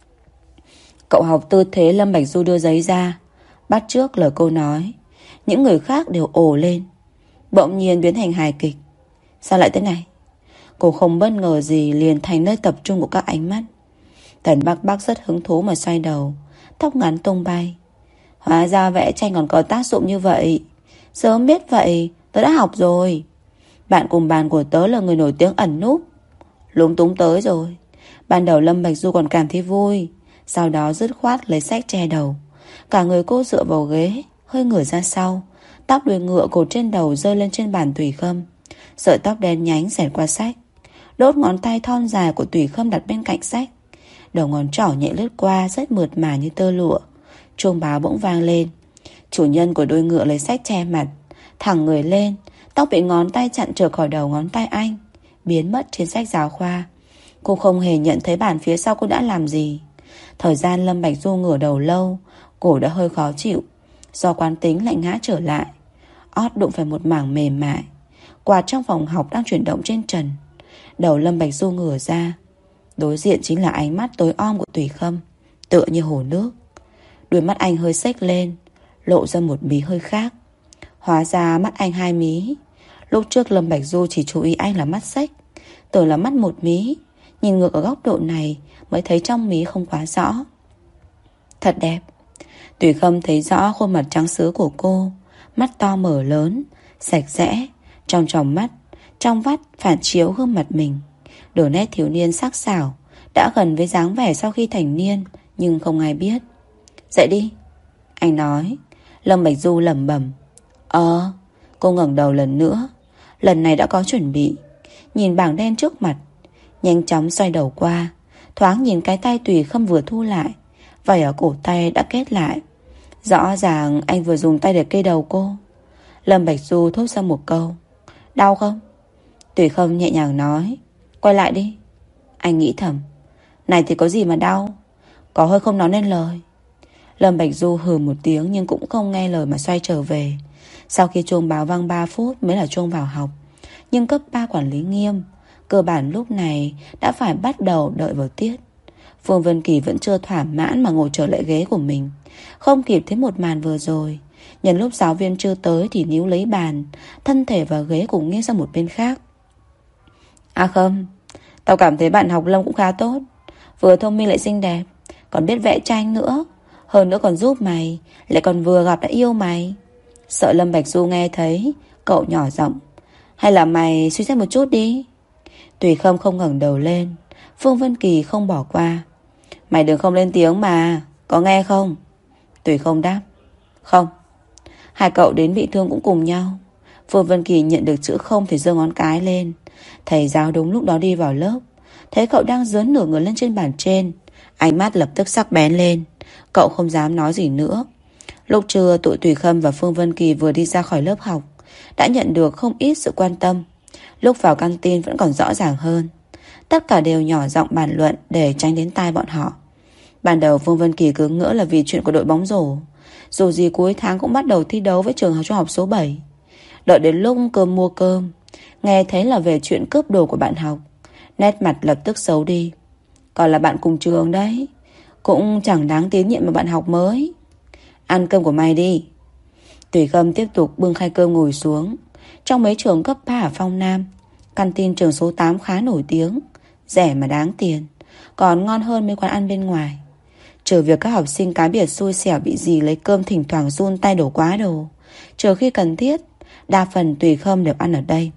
Cậu học tư thế Lâm Bạch Du đưa giấy ra, bắt trước lời cô nói. Những người khác đều ồ lên. Bỗng nhiên biến thành hài kịch. Sao lại thế này? Cô không bất ngờ gì liền thành nơi tập trung của các ánh mắt. Tần Bắc Bắc rất hứng thú mà xoay đầu, tóc ngắn tung bay. Hóa ra vẽ tranh còn có tác dụng như vậy. Sớm biết vậy tớ đã học rồi. Bạn cùng bàn của tớ là người nổi tiếng ẩn núp. Lúng túng tới rồi. Ban đầu Lâm Bạch Du còn cảm thấy vui, sau đó dứt khoát lấy sách che đầu. Cả người cô dựa vào ghế, hơi ngửa ra sau. Tóc đuôi ngựa cột trên đầu rơi lên trên bàn Thủy Khâm. Sợi tóc đen nhánh xẹt qua sách. Đốt ngón tay thon dài của Thủy Khâm đặt bên cạnh sách. Đầu ngón trỏ nhẹ lướt qua, rất mượt mà như tơ lụa. Chuông báo bỗng vang lên. Chủ nhân của đuôi ngựa lấy sách che mặt, thẳng người lên. Tóc bị ngón tay chặn trở khỏi đầu ngón tay anh, biến mất trên sách giáo khoa. Cô không hề nhận thấy bàn phía sau cô đã làm gì. Thời gian Lâm Bạch Du ngửa đầu lâu, cổ đã hơi khó chịu. Do quán tính lại ngã trở lại. Ót đụng phải một mảng mềm mại. Quạt trong phòng học đang chuyển động trên trần. Đầu Lâm Bạch Du ngửa ra. Đối diện chính là ánh mắt tối om của Thủy Khâm, tựa như hồ nước. Đôi mắt anh hơi xếch lên, lộ ra một mí hơi khác. Hóa ra mắt anh hai mí. Lúc trước Lâm Bạch Du chỉ chú ý anh là mắt xếch, tưởng là mắt một mí. Nhìn ngược ở góc độ này mới thấy trong mí không quá rõ. Thật đẹp. Thủy Khâm thấy rõ khuôn mặt trắng sứ của cô. Mắt to mở lớn, sạch sẽ, trong tròng mắt, trong vắt phản chiếu gương mặt mình. Đường nét thiếu niên sắc sảo, đã gần với dáng vẻ sau khi thành niên, nhưng không ai biết. Dậy đi, anh nói. Lâm Bạch Du lẩm bẩm. Cô ngẩng đầu lần nữa. Lần này đã có chuẩn bị. Nhìn bảng đen trước mặt, nhanh chóng xoay đầu qua, thoáng nhìn cái tay Thủy Khâm vừa thu lại. Vảy ở cổ tay đã kết lại. Rõ ràng anh vừa dùng tay để kê đầu cô. Lâm Bạch Du thốt ra một câu. Đau không? Thủy Khâm nhẹ nhàng nói. Quay lại đi. Anh nghĩ thầm. Này thì có gì mà đau. Có hơi không nói nên lời. Lâm Bạch Du hừ một tiếng nhưng cũng không nghe lời mà xoay trở về. Sau khi chuông báo vang 3 phút mới là chuông vào học. Nhưng cấp 3 quản lý nghiêm, cơ bản lúc này đã phải bắt đầu đợi vào tiết. Phương Vân Kỳ vẫn chưa thỏa mãn mà ngồi trở lại ghế của mình. Không kịp thấy một màn vừa rồi. Nhân lúc giáo viên chưa tới thì níu lấy bàn, thân thể và ghế cùng nghiêng sang một bên khác. À không, tao cảm thấy bạn học Lâm cũng khá tốt. Vừa thông minh lại xinh đẹp, còn biết vẽ tranh nữa. Hơn nữa còn giúp mày, lại còn vừa gặp đã yêu mày. Sợ Lâm Bạch Du nghe thấy, cậu nhỏ giọng. Hay là mày suy xét một chút đi. Thủy Khâm không ngẩng đầu lên. Phương Vân Kỳ không bỏ qua. Mày đừng không lên tiếng mà, có nghe không? Thủy Khâm đáp. Không. Hai cậu đến bị thương cũng cùng nhau. Phương Vân Kỳ nhận được chữ không thì giơ ngón cái lên. Thầy giáo đúng lúc đó đi vào lớp, thấy cậu đang dướn nửa người lên trên bàn trên, ánh mắt lập tức sắc bén lên. Cậu không dám nói gì nữa. Lúc trưa tụi Thủy Khâm và Phương Vân Kỳ vừa đi ra khỏi lớp học, đã nhận được không ít sự quan tâm. Lúc vào căng tin vẫn còn rõ ràng hơn. Tất cả đều nhỏ giọng bàn luận để tránh đến tai bọn họ. Ban đầu Phương Vân Kỳ cứ ngỡ là vì chuyện của đội bóng rổ. Dù gì cuối tháng cũng bắt đầu thi đấu với trường trung học số 7. Đợi đến lúc cơm mua cơm, nghe thấy là về chuyện cướp đồ của bạn học, nét mặt lập tức xấu đi. Còn là bạn cùng trường đấy, cũng chẳng đáng tín nhiệm mà bạn học mới. Ăn cơm của mày đi. Thủy Khâm tiếp tục bưng khay cơm ngồi xuống. Trong mấy trường cấp 3 ở Phong Nam, căn tin trường số 8 khá nổi tiếng, rẻ mà đáng tiền, còn ngon hơn mấy quán ăn bên ngoài. Trừ việc các học sinh cá biệt xui xẻo bị dì lấy cơm thỉnh thoảng run tay đổ quá đồ, trừ khi cần thiết, đa phần Thủy Khâm đều ăn ở đây.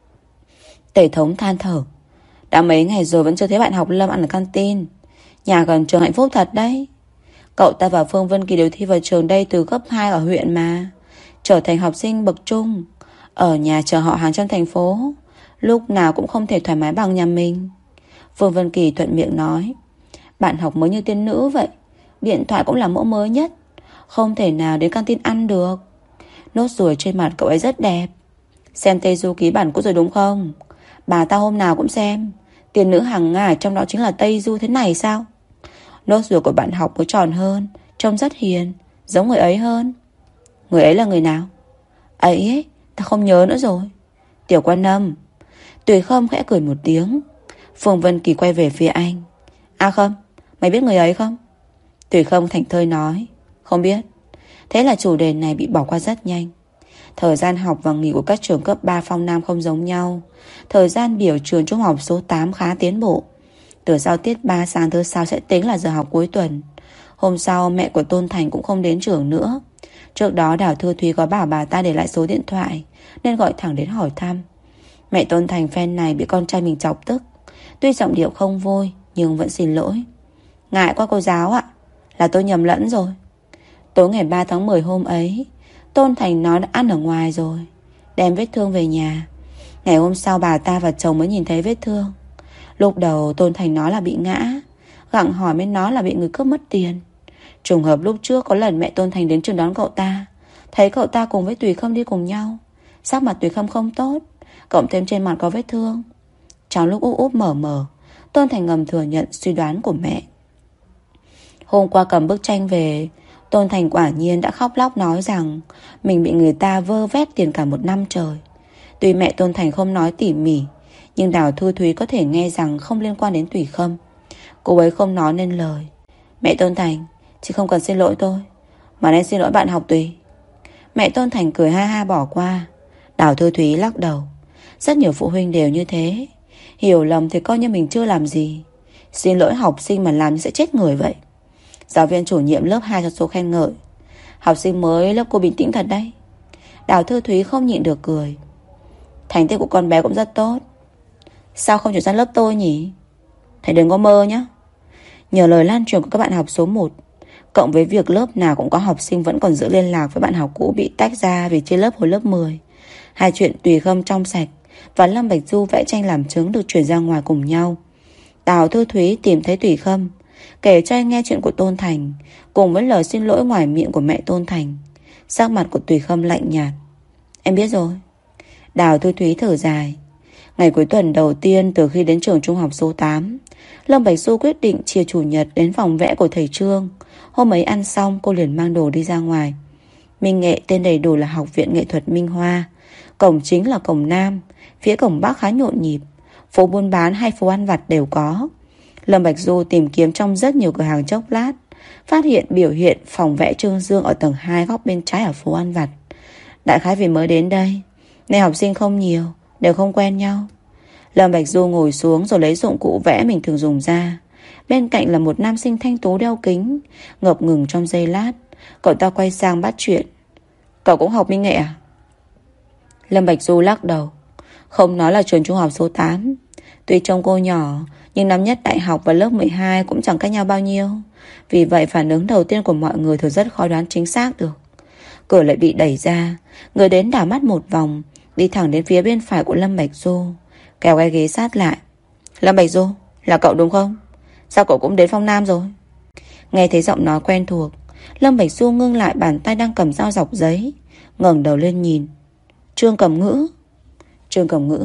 Tề Thống than thở. Đã mấy ngày rồi vẫn chưa thấy bạn học Lâm ăn ở căn tin. Nhà gần trường Hạnh Phúc thật đấy. Cậu ta và Phương Vân Kỳ đều thi vào trường đây từ cấp 2 ở huyện mà. Trở thành học sinh bậc trung. Ở nhà chờ họ hàng trong thành phố. Lúc nào cũng không thể thoải mái bằng nhà mình. Phương Vân Kỳ thuận miệng nói. Bạn học mới như tiên nữ vậy. Điện thoại cũng là mẫu mới nhất. Không thể nào đến căng tin ăn được. Nốt ruồi trên mặt cậu ấy rất đẹp. Xem Tây Du Ký bản cũ rồi đúng không? Bà ta hôm nào cũng xem. Tiên nữ hàng ngải trong đó chính là Tây Du thế này sao? Nốt ruồi của bạn học mới tròn hơn. Trông rất hiền. Giống người ấy hơn. Người ấy là người nào? Ấy, ta không nhớ nữa rồi. Tiểu Quan Âm. Tùy Khâm khẽ cười một tiếng. Phương Vân Kỳ quay về phía anh. A Khâm, mày biết người ấy không? Tùy Khâm thảnh thơi nói. Không biết. Thế là chủ đề này bị bỏ qua rất nhanh. Thời gian học và nghỉ của các trường cấp 3 Phong Nam không giống nhau. Thời gian biểu trường trung học số 8 khá tiến bộ. Từ sau tiết 3 sang thứ sau sẽ tính là giờ học cuối tuần. Hôm sau mẹ của Tôn Thành cũng không đến trường nữa. Trước đó Đào Thư Thúy có bảo bà ta để lại số điện thoại, nên gọi thẳng đến hỏi thăm. Mẹ Tôn Thành phen này bị con trai mình chọc tức. Tuy giọng điệu không vui nhưng vẫn xin lỗi. Ngại quá cô giáo ạ. Là tôi nhầm lẫn rồi. Tối ngày 3 tháng 10 hôm ấy, Tôn Thành nói đã ăn ở ngoài rồi, đem vết thương về nhà. Ngày hôm sau bà ta và chồng mới nhìn thấy vết thương. Lúc đầu Tôn Thành nói là bị ngã, gặng hỏi mới nói là bị người cướp mất tiền. Trùng hợp lúc trước có lần mẹ Tôn Thành đến trường đón cậu ta, thấy cậu ta cùng với Tùy Khâm đi cùng nhau. Sắc mặt Tùy Khâm không tốt, cộng thêm trên mặt có vết thương. Trong lúc úp úp mở mở, Tôn Thành ngầm thừa nhận suy đoán của mẹ. Hôm qua cầm bức tranh về, Tôn Thành quả nhiên đã khóc lóc nói rằng mình bị người ta vơ vét tiền cả một năm trời. Tuy mẹ Tôn Thành không nói tỉ mỉ, nhưng Đào Thư Thúy có thể nghe rằng không liên quan đến Tùy Khâm. Cô ấy không nói nên lời. Mẹ Tôn Thành, chị không cần xin lỗi tôi, mà nên xin lỗi bạn học Tùy. Mẹ Tôn Thành cười ha ha bỏ qua. Đào Thư Thúy lắc đầu. Rất nhiều phụ huynh đều như thế. Hiểu lầm thì coi như mình chưa làm gì. Xin lỗi học sinh mà làm như sẽ chết người vậy. Giáo viên chủ nhiệm lớp 2 cho số khen ngợi. Học sinh mới lớp cô bình tĩnh thật đấy. Đào Thư Thúy không nhịn được cười. Thành tích của con bé cũng rất tốt. Sao không chuyển sang lớp tôi nhỉ? Thầy đừng có mơ nhé. Nhờ lời lan truyền của các bạn học số 1, cộng với việc lớp nào cũng có học sinh vẫn còn giữ liên lạc với bạn học cũ bị tách ra vì chia lớp hồi lớp 10, hai chuyện Tùy Khâm trong sạch và Lâm Bạch Du vẽ tranh làm chứng được truyền ra ngoài cùng nhau. Đào Thư Thúy tìm thấy Tùy Khâm, kể cho anh nghe chuyện của Tôn Thành, cùng với lời xin lỗi ngoài miệng của mẹ Tôn Thành. Sắc mặt của Tùy Khâm lạnh nhạt. Em biết rồi. Đào Thư Thúy thở dài. Ngày cuối tuần đầu tiên từ khi đến trường trung học số 8, Lâm Bạch Du quyết định chiều chủ nhật đến phòng vẽ của thầy Trương. Hôm ấy ăn xong cô liền mang đồ đi ra ngoài. Minh Nghệ tên đầy đủ là Học viện Nghệ thuật Minh Hoa. Cổng chính là cổng Nam, phía cổng Bắc khá nhộn nhịp. Phố buôn bán hay phố ăn vặt đều có. Lâm Bạch Du tìm kiếm trong rất nhiều cửa hàng chốc lát, phát hiện biểu hiện phòng vẽ Trương Dương ở tầng 2 góc bên trái ở phố ăn vặt. Đại khái vì mới đến đây nên học sinh không nhiều, đều không quen nhau. Lâm Bạch Du ngồi xuống rồi lấy dụng cụ vẽ mình thường dùng ra. Bên cạnh là một nam sinh thanh tú đeo kính. Ngập ngừng trong giây lát, cậu ta quay sang bắt chuyện. Cậu cũng học Minh Nghệ à? Lâm Bạch Du lắc đầu. Không nói là trường trung học số 8. Tuy trông cô nhỏ, nhưng năm nhất đại học và lớp 12 cũng chẳng cách nhau bao nhiêu. Vì vậy phản ứng đầu tiên của mọi người thường rất khó đoán chính xác được. Cửa lại bị đẩy ra. Người đến đảo mắt một vòng, đi thẳng đến phía bên phải của Lâm Bạch Du, kéo cái ghế sát lại. Lâm Bạch Du, là cậu đúng không? Sao cậu cũng đến Phong Nam rồi? Nghe thấy giọng nói quen thuộc, Lâm Bạch Du ngưng lại bàn tay đang cầm dao dọc giấy, ngẩng đầu lên nhìn. Trương Cẩm Ngữ. Trương Cẩm Ngữ.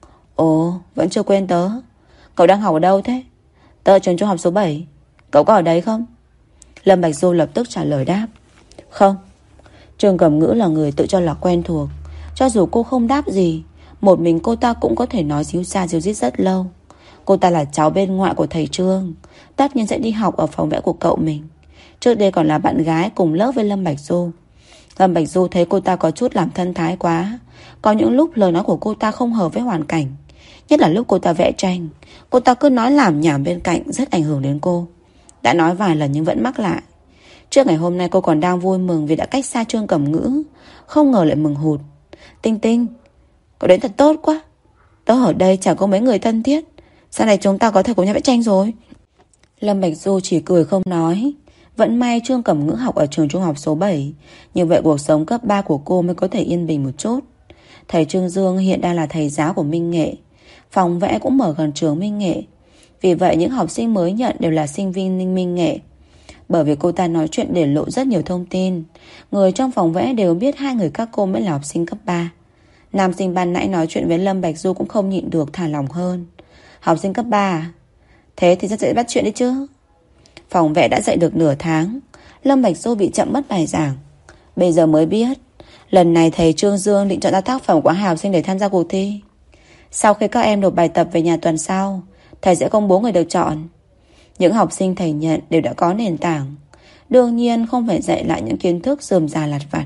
Ồ, vẫn chưa quên tớ. Cậu đang học ở đâu thế? Tớ ở trường trung học số 7. Cậu có ở đấy không? Lâm Bạch Du lập tức trả lời đáp. Không. Trương Cẩm Ngữ là người tự cho là quen thuộc. Cho dù cô không đáp gì, một mình cô ta cũng có thể nói díu xa díu dít rất lâu. Cô ta là cháu bên ngoại của thầy Trương, tất nhiên sẽ đi học ở phòng vẽ của cậu mình. Trước đây còn là bạn gái cùng lớp với Lâm Bạch Du. Lâm Bạch Du thấy cô ta có chút làm thân thái quá. Có những lúc lời nói của cô ta không hợp với hoàn cảnh. Nhất là lúc cô ta vẽ tranh, cô ta cứ nói làm nhảm bên cạnh, rất ảnh hưởng đến cô. Đã nói vài lần nhưng vẫn mắc lại. Trước ngày hôm nay cô còn đang vui mừng vì đã cách xa Trương Cẩm Ngữ, không ngờ lại mừng hụt. Tinh Tinh, cậu đến thật tốt quá. Tớ ở đây chẳng có mấy người thân thiết. Sau này chúng ta có thể cùng nhau vẽ tranh rồi. Lâm Bạch Du chỉ cười không nói. Vẫn may Trương Cẩm Ngữ học ở trường trung học số 7, như vậy cuộc sống cấp 3 của cô mới có thể yên bình một chút. Thầy Trương Dương hiện đang là thầy giáo của Minh Nghệ. Phòng vẽ cũng mở gần trường Minh Nghệ. Vì vậy những học sinh mới nhận đều là sinh viên Minh Nghệ. Bởi vì cô ta nói chuyện để lộ rất nhiều thông tin, người trong phòng vẽ đều biết hai người các cô mới là học sinh cấp 3. Nam sinh ban nãy nói chuyện với Lâm Bạch Du cũng không nhịn được thả lòng hơn. Học sinh cấp 3 à? Thế thì rất dễ bắt chuyện đấy chứ. Phòng vẽ đã dạy được nửa tháng, Lâm Bạch Du bị chậm mất bài giảng. Bây giờ mới biết lần này thầy Trương Dương định chọn ra tác phẩm của hai học sinh để tham gia cuộc thi. Sau khi các em nộp bài tập về nhà tuần sau, thầy sẽ công bố người được chọn. Những học sinh thầy nhận đều đã có nền tảng, đương nhiên không phải dạy lại những kiến thức rườm rà lặt vặt.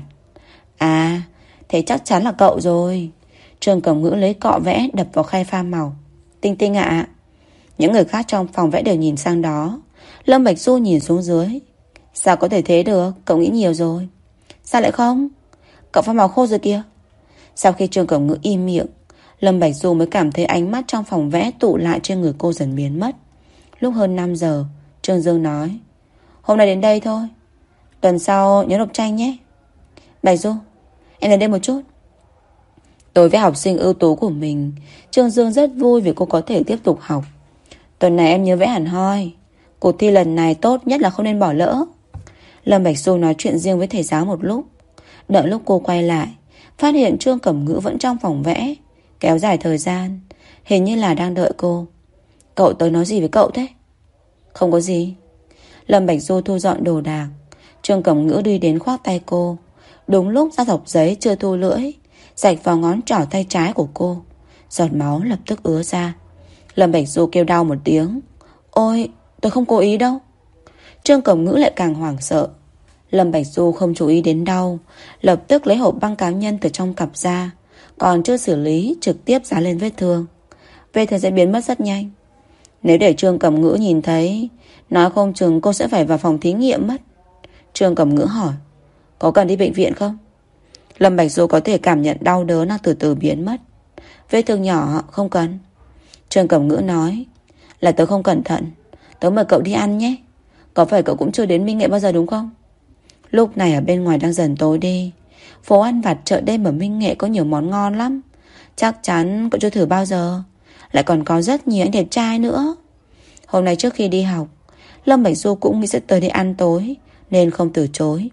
À, thế chắc chắn là cậu rồi. Trương Cẩm Ngữ lấy cọ vẽ đập vào khay pha màu. Tinh Tinh ạ. Những người khác trong phòng vẽ đều nhìn sang đó. Lâm Bạch Du nhìn xuống dưới. Sao có thể thế được, cậu nghĩ nhiều rồi. Sao lại không? Cậu pha màu khô rồi kìa. Sau khi Trương Cẩm Ngữ im miệng, Lâm Bạch Du mới cảm thấy ánh mắt trong phòng vẽ tụ lại trên người cô dần biến mất. Lúc hơn 5 giờ, Trương Dương nói: hôm nay đến đây thôi, tuần sau nhớ nộp tranh nhé. Bạch Du, em đến đây một chút. Đối với học sinh ưu tú của mình, Trương Dương rất vui vì cô có thể tiếp tục học. Tuần này em nhớ vẽ hẳn hoi. Cuộc thi lần này tốt nhất là không nên bỏ lỡ. Lâm Bạch Du nói chuyện riêng với thầy giáo một lúc. Đợi lúc cô quay lại, phát hiện Trương Cẩm Ngữ vẫn trong phòng vẽ, kéo dài thời gian, hình như là đang đợi cô. Cậu tới nói gì với cậu thế? Không có gì. Lâm Bạch Du thu dọn đồ đạc. Trương Cẩm Ngữ đi đến khoác tay cô. Đúng lúc ra thọc giấy chưa thu lưỡi, rạch vào ngón trỏ tay trái của cô. Giọt máu lập tức ứa ra. Lâm Bạch Du kêu đau một tiếng. Ôi, tôi không cố ý đâu. Trương Cẩm Ngữ lại càng hoảng sợ. Lâm Bạch Du không chú ý đến đau, lập tức lấy hộp băng cá nhân từ trong cặp ra, còn chưa xử lý trực tiếp dán lên vết thương. Vết thương sẽ biến mất rất nhanh. Nếu để Trương Cẩm Ngữ nhìn thấy, nói không chừng cô sẽ phải vào phòng thí nghiệm mất. Trương Cẩm Ngữ hỏi: có cần đi bệnh viện không? Lâm Bạch Du có thể cảm nhận đau đớn đang từ từ biến mất. Vết thương nhỏ không cần. Trương Cẩm Ngữ nói: là tớ không cẩn thận, tớ mời cậu đi ăn nhé. Có phải cậu cũng chưa đến Minh Nghệ bao giờ đúng không? Lúc này ở bên ngoài đang dần tối đi. Phố ăn vặt chợ đêm ở Minh Nghệ có nhiều món ngon lắm. Chắc chắn cậu chưa thử bao giờ. Lại còn có rất nhiều anh đẹp trai nữa. Hôm nay trước khi đi học, Lâm Bạch Du cũng nghĩ sẽ tới đây ăn tối, nên không từ chối.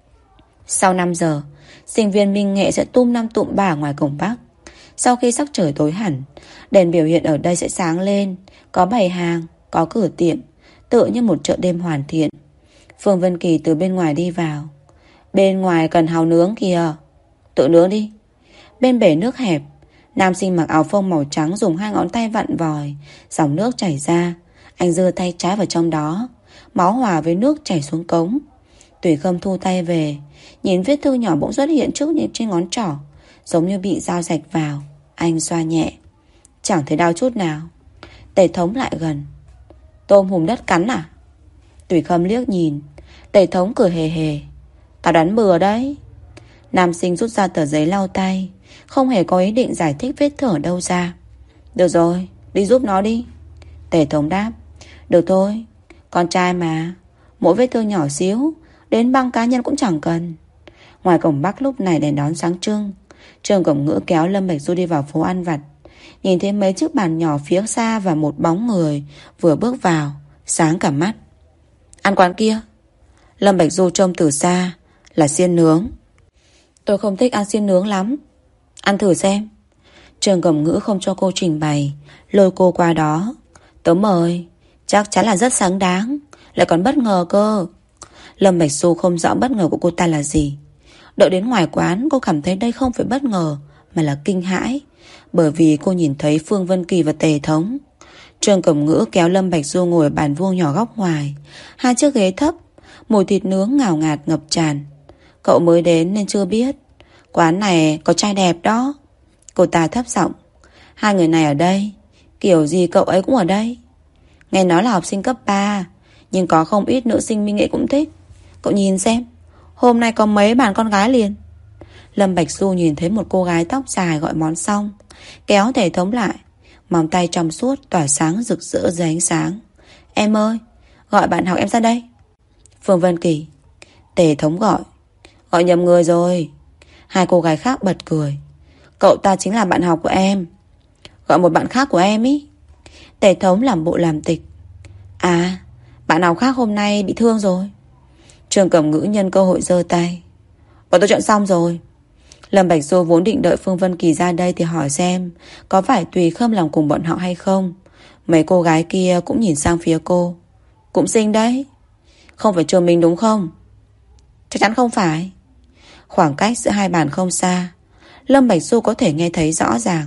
Sau 5 giờ, sinh viên Minh Nghệ sẽ tụm năm tụm ba ở ngoài cổng Bắc. Sau khi sắc trời tối hẳn, đèn biểu hiện ở đây sẽ sáng lên. Có bày hàng, có cửa tiệm, tựa như một chợ đêm hoàn thiện. Phương Vân Kỳ từ bên ngoài đi vào. Bên ngoài cần hàu nướng kìa. Tự nướng đi. Bên bể nước hẹp, nam sinh mặc áo phông màu trắng dùng 2 ngón tay vặn vòi, dòng nước chảy ra. Anh giơ tay trái vào trong đó, máu hòa với nước chảy xuống cống. Tùy Khâm thu tay về, nhìn vết thương nhỏ bỗng xuất hiện trước những trên ngón trỏ, giống như bị dao rạch vào. Anh xoa nhẹ, chẳng thấy đau chút nào. Tề Thống lại gần. Tôm hùm đất cắn à? Tùy Khâm liếc nhìn. Tề Thống cười hề hề. Tao đoán bừa đấy. Nam sinh rút ra tờ giấy lau tay, không hề có ý định giải thích vết thương ở đâu ra. Được rồi, đi giúp nó đi. Tề Thống đáp. Được thôi, con trai mà, mỗi vết thương nhỏ xíu, đến băng cá nhân cũng chẳng cần. Ngoài cổng Bắc lúc này đèn đón sáng trưng. Trương Cẩm Ngữ kéo Lâm Bạch Du đi vào phố ăn vặt. Nhìn thấy mấy chiếc bàn nhỏ phía xa và một bóng người vừa bước vào, sáng cả mắt. Ăn quán kia. Lâm Bạch Du trông từ xa là xiên nướng. Tôi không thích ăn xiên nướng lắm. Ăn thử xem. Trương Cẩm Ngữ không cho cô trình bày, lôi cô qua đó. Tớ mời, chắc chắn là rất sáng đáng, lại còn bất ngờ cơ. Lâm Bạch Du không rõ bất ngờ của cô ta là gì. Đợi đến ngoài quán, cô cảm thấy đây không phải bất ngờ mà là kinh hãi, bởi vì cô nhìn thấy Phương Vân Kỳ và Tề Thống. Trương Cẩm Ngữ kéo Lâm Bạch Du ngồi ở bàn vuông nhỏ góc ngoài, 2 chiếc ghế thấp, mùi thịt nướng ngào ngạt ngập tràn. Cậu mới đến nên chưa biết, quán này có trai đẹp đó. Cô ta thấp giọng. 2 người này ở đây, kiểu gì cậu ấy cũng ở đây. Nghe nói là học sinh cấp 3, nhưng có không ít nữ sinh Minh Nghệ cũng thích. Cậu nhìn xem, hôm nay có mấy bàn con gái liền. Lâm Bạch Du nhìn thấy một cô gái tóc dài gọi món xong, kéo Tề Thống lại, móng tay trong suốt tỏa sáng rực rỡ dưới ánh sáng. Em ơi, gọi bạn học em ra đây. Phương Vân Kỳ. Tề Thống gọi. Gọi nhầm người rồi. Hai cô gái khác bật cười. Cậu ta chính là bạn học của em. Gọi một bạn khác của em ý. Tề Thống làm bộ làm tịch. À, bạn nào khác hôm nay bị thương rồi. Trương Cẩm Ngữ nhân cơ hội giơ tay. Bọn tôi chọn xong rồi. Lâm Bạch Du vốn định đợi Phương Vân Kỳ ra đây thì hỏi xem có phải Tùy Khâm làm cùng bọn họ hay không. Mấy cô gái kia cũng nhìn sang phía cô. Cũng xinh đấy. Không phải Trương Minh đúng không? Chắc chắn không phải. Khoảng cách giữa hai bàn không xa, Lâm Bạch Du có thể nghe thấy rõ ràng.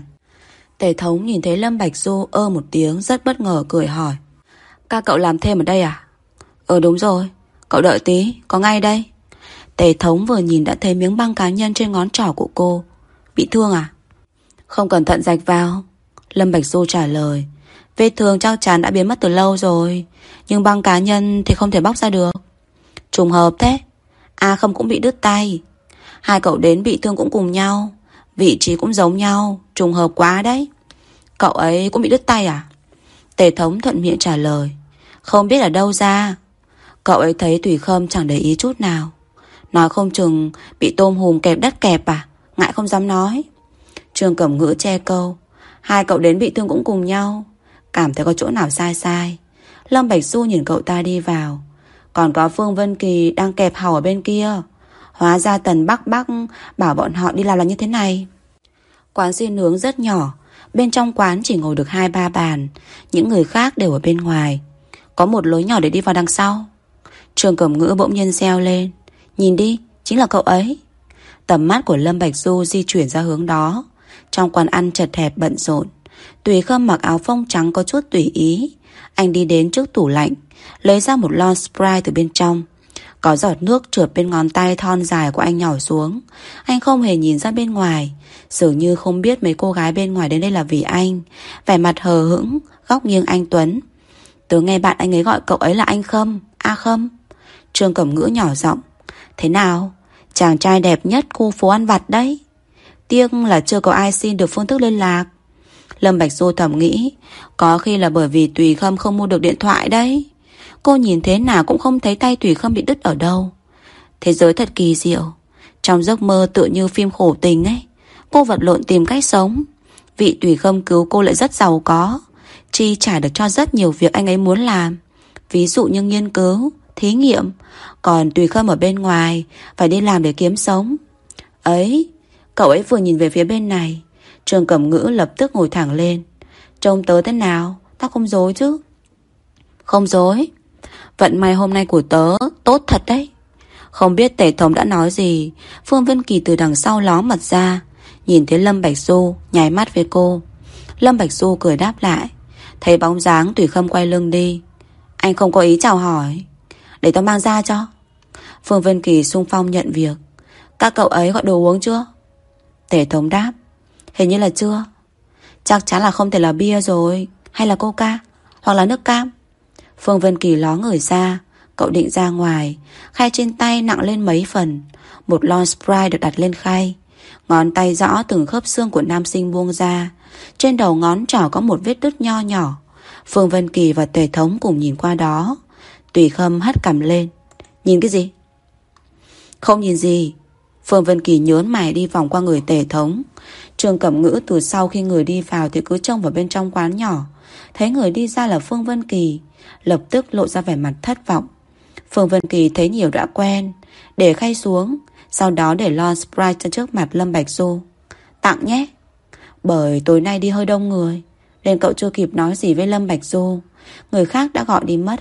Tề Thống nhìn thấy Lâm Bạch Du một tiếng, rất bất ngờ cười hỏi. Các cậu làm thêm ở đây à? Đúng rồi. Cậu đợi tí, có ngay đây. Tề Thống vừa nhìn đã thấy miếng băng cá nhân trên ngón trỏ của cô. Bị thương à? Không cẩn thận rạch vào. Lâm Bạch Du trả lời. Vết thương chắc chắn đã biến mất từ lâu rồi, nhưng băng cá nhân thì không thể bóc ra được. Trùng hợp thế. A Khâm cũng bị đứt tay. Hai cậu đến bị thương cũng cùng nhau, vị trí cũng giống nhau. Trùng hợp quá đấy. Cậu ấy cũng bị đứt tay à? Tề Thống thuận miệng trả lời. Không biết ở đâu ra. Cậu ấy thấy Tùy Khâm chẳng để ý chút nào. Nói không chừng bị tôm hùm kẹp đất kẹp à? Ngại không dám nói. Trương Cẩm Ngữ che câu. Hai cậu đến bị thương cũng cùng nhau, cảm thấy có chỗ nào sai sai. Lâm Bạch Du nhìn cậu ta đi vào. Còn có Phương Vân Kỳ đang kẹp hàu ở bên kia. Hóa ra Tần Bắc Bắc bảo bọn họ đi làm là như thế này. Quán xiên nướng rất nhỏ. Bên trong quán chỉ ngồi được 2-3 bàn. Những người khác đều ở bên ngoài. Có một lối nhỏ để đi vào đằng sau. Trương Cẩm Ngữ bỗng nhiên reo lên. Nhìn đi, chính là cậu ấy. Tầm mắt của Lâm Bạch Du di chuyển ra hướng đó. Trong quán ăn chật hẹp bận rộn. Tùy Khâm mặc áo phông trắng có chút tùy ý. Anh đi đến trước tủ lạnh, lấy ra một lon Sprite từ bên trong. Có giọt nước trượt bên ngón tay thon dài của anh nhỏ xuống. Anh không hề nhìn ra bên ngoài, dường như không biết mấy cô gái bên ngoài đến đây là vì anh. Vẻ mặt hờ hững, góc nghiêng anh tuấn. Tớ nghe bạn anh ấy gọi cậu ấy là anh Khâm. A Khâm. Trương Cẩm Ngữ nhỏ giọng. Thế nào? Chàng trai đẹp nhất khu phố ăn vặt đấy. Tiếc là chưa có ai xin được phương thức liên lạc. Lâm Bạch Du thầm nghĩ, có khi là bởi vì Tùy Khâm không mua được điện thoại đấy. Cô nhìn thế nào cũng không thấy tay Tùy Khâm bị đứt ở đâu. Thế giới thật kỳ diệu. Trong giấc mơ tựa như phim khổ tình ấy, cô vật lộn tìm cách sống. Vị Tùy Khâm cứu cô lại rất giàu có, chi trả được cho rất nhiều việc anh ấy muốn làm. Ví dụ như nghiên cứu, thí nghiệm. Còn Tùy Khâm ở bên ngoài phải đi làm để kiếm sống. Ấy, cậu ấy vừa nhìn về phía bên này. Trương Cẩm Ngữ lập tức ngồi thẳng lên. Trông tớ thế nào? Tao không dối chứ? Không dối. Vận may hôm nay của tớ tốt thật đấy. Không biết Tề Thống đã nói gì, Phương Vân Kỳ từ đằng sau ló mặt ra, nhìn thấy Lâm Bạch Du, nháy mắt với cô. Lâm Bạch Du cười đáp lại. Thấy bóng dáng Tùy Khâm quay lưng đi. Anh không có ý chào hỏi. Để tao mang ra cho. Phương Vân Kỳ xung phong nhận việc. Các cậu ấy gọi đồ uống chưa? Tề Thống đáp. Hình như là chưa. Chắc chắn là không thể là bia rồi. Hay là coca, hoặc là nước cam. Phương Vân Kỳ ló người ra. Cậu định ra ngoài. Khay trên tay nặng lên mấy phần. Một lon Sprite được đặt lên khay. Ngón tay rõ từng khớp xương của nam sinh buông ra. Trên đầu ngón trỏ có một vết đứt nho nhỏ. Phương Vân Kỳ và Tề Thống cùng nhìn qua đó. Tùy Khâm hất cằm lên. Nhìn cái gì? Không nhìn gì. Phương Vân Kỳ nhớn mày đi vòng qua người Tề Thống. Trương Cẩm Ngữ từ sau khi người đi vào thì cứ trông vào bên trong quán nhỏ. Thấy người đi ra là Phương Vân Kỳ, lập tức lộ ra vẻ mặt thất vọng. Phương Vân Kỳ thấy nhiều đã quen, để khay xuống, sau đó để lon Sprite trên trước mặt Lâm Bạch Du. Tặng nhé. Bởi tối nay đi hơi đông người, nên cậu chưa kịp nói gì với Lâm Bạch Du. Người khác đã gọi đi mất.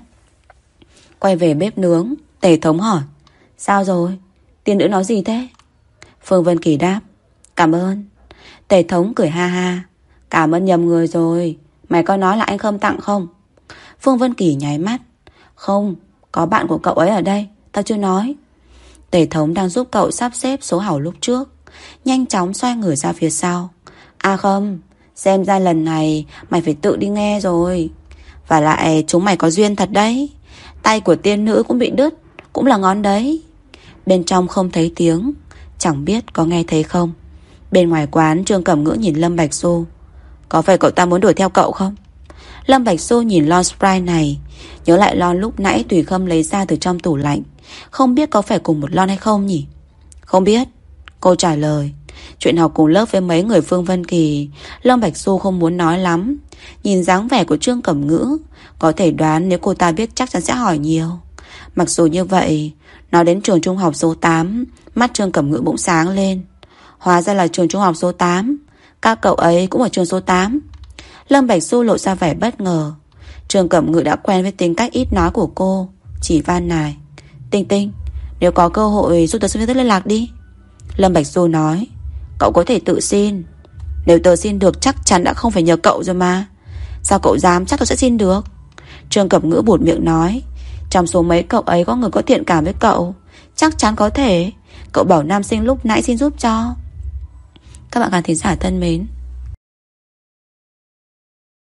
Quay về bếp nướng, Tề Thống hỏi. Sao rồi? Tiên nữ nói gì thế? Phương Vân Kỳ đáp. Cảm ơn. Tề Thống cười ha ha. Cảm ơn nhầm người rồi. Mày có nói là anh Khâm tặng không? Phương Vân Kỳ nháy mắt. Không, có bạn của cậu ấy ở đây, tao chưa nói. Tề Thống đang giúp cậu sắp xếp số hảo lúc trước, nhanh chóng xoay người ra phía sau. À không, xem ra lần này mày phải tự đi nghe rồi. Và lại chúng mày có duyên thật đấy. Tay của tiên nữ cũng bị đứt, cũng là ngón đấy. Bên trong không thấy tiếng, chẳng biết có nghe thấy không. Bên ngoài quán Trương Cẩm Ngữ nhìn Lâm Bạch Du. Có phải cậu ta muốn đuổi theo cậu không? Lâm Bạch Xu nhìn lon Sprite này, nhớ lại lon lúc nãy Tùy Khâm lấy ra từ trong tủ lạnh. Không biết có phải cùng một lon hay không nhỉ? Không biết, cô trả lời. Chuyện học cùng lớp với mấy người Phương Vân Kỳ, Lâm Bạch Xu không muốn nói lắm. Nhìn dáng vẻ của Trương Cẩm Ngữ, có thể đoán nếu cô ta biết chắc chắn sẽ hỏi nhiều. Mặc dù như vậy, nói đến trường trung học số 8, mắt Trương Cẩm Ngữ bỗng sáng lên. Hóa ra là trường trung học số 8. Các cậu ấy cũng ở trường số 8. Lâm Bạch Xu lộ ra vẻ bất ngờ. Trương Cẩm Ngữ đã quen với tính cách ít nói của cô, chỉ van nài. Tinh Tinh, nếu có cơ hội giúp tớ xin liên lạc đi. Lâm Bạch Xu nói. Cậu có thể tự xin. Nếu tớ xin được chắc chắn đã không phải nhờ cậu rồi mà. Sao cậu dám chắc tôi sẽ xin được? Trương Cẩm Ngữ buột miệng nói. Trong số mấy cậu ấy có người có thiện cảm với cậu. Chắc chắn có thể. Cậu bảo nam sinh lúc nãy xin giúp cho. Các bạn khán thính giả thân mến,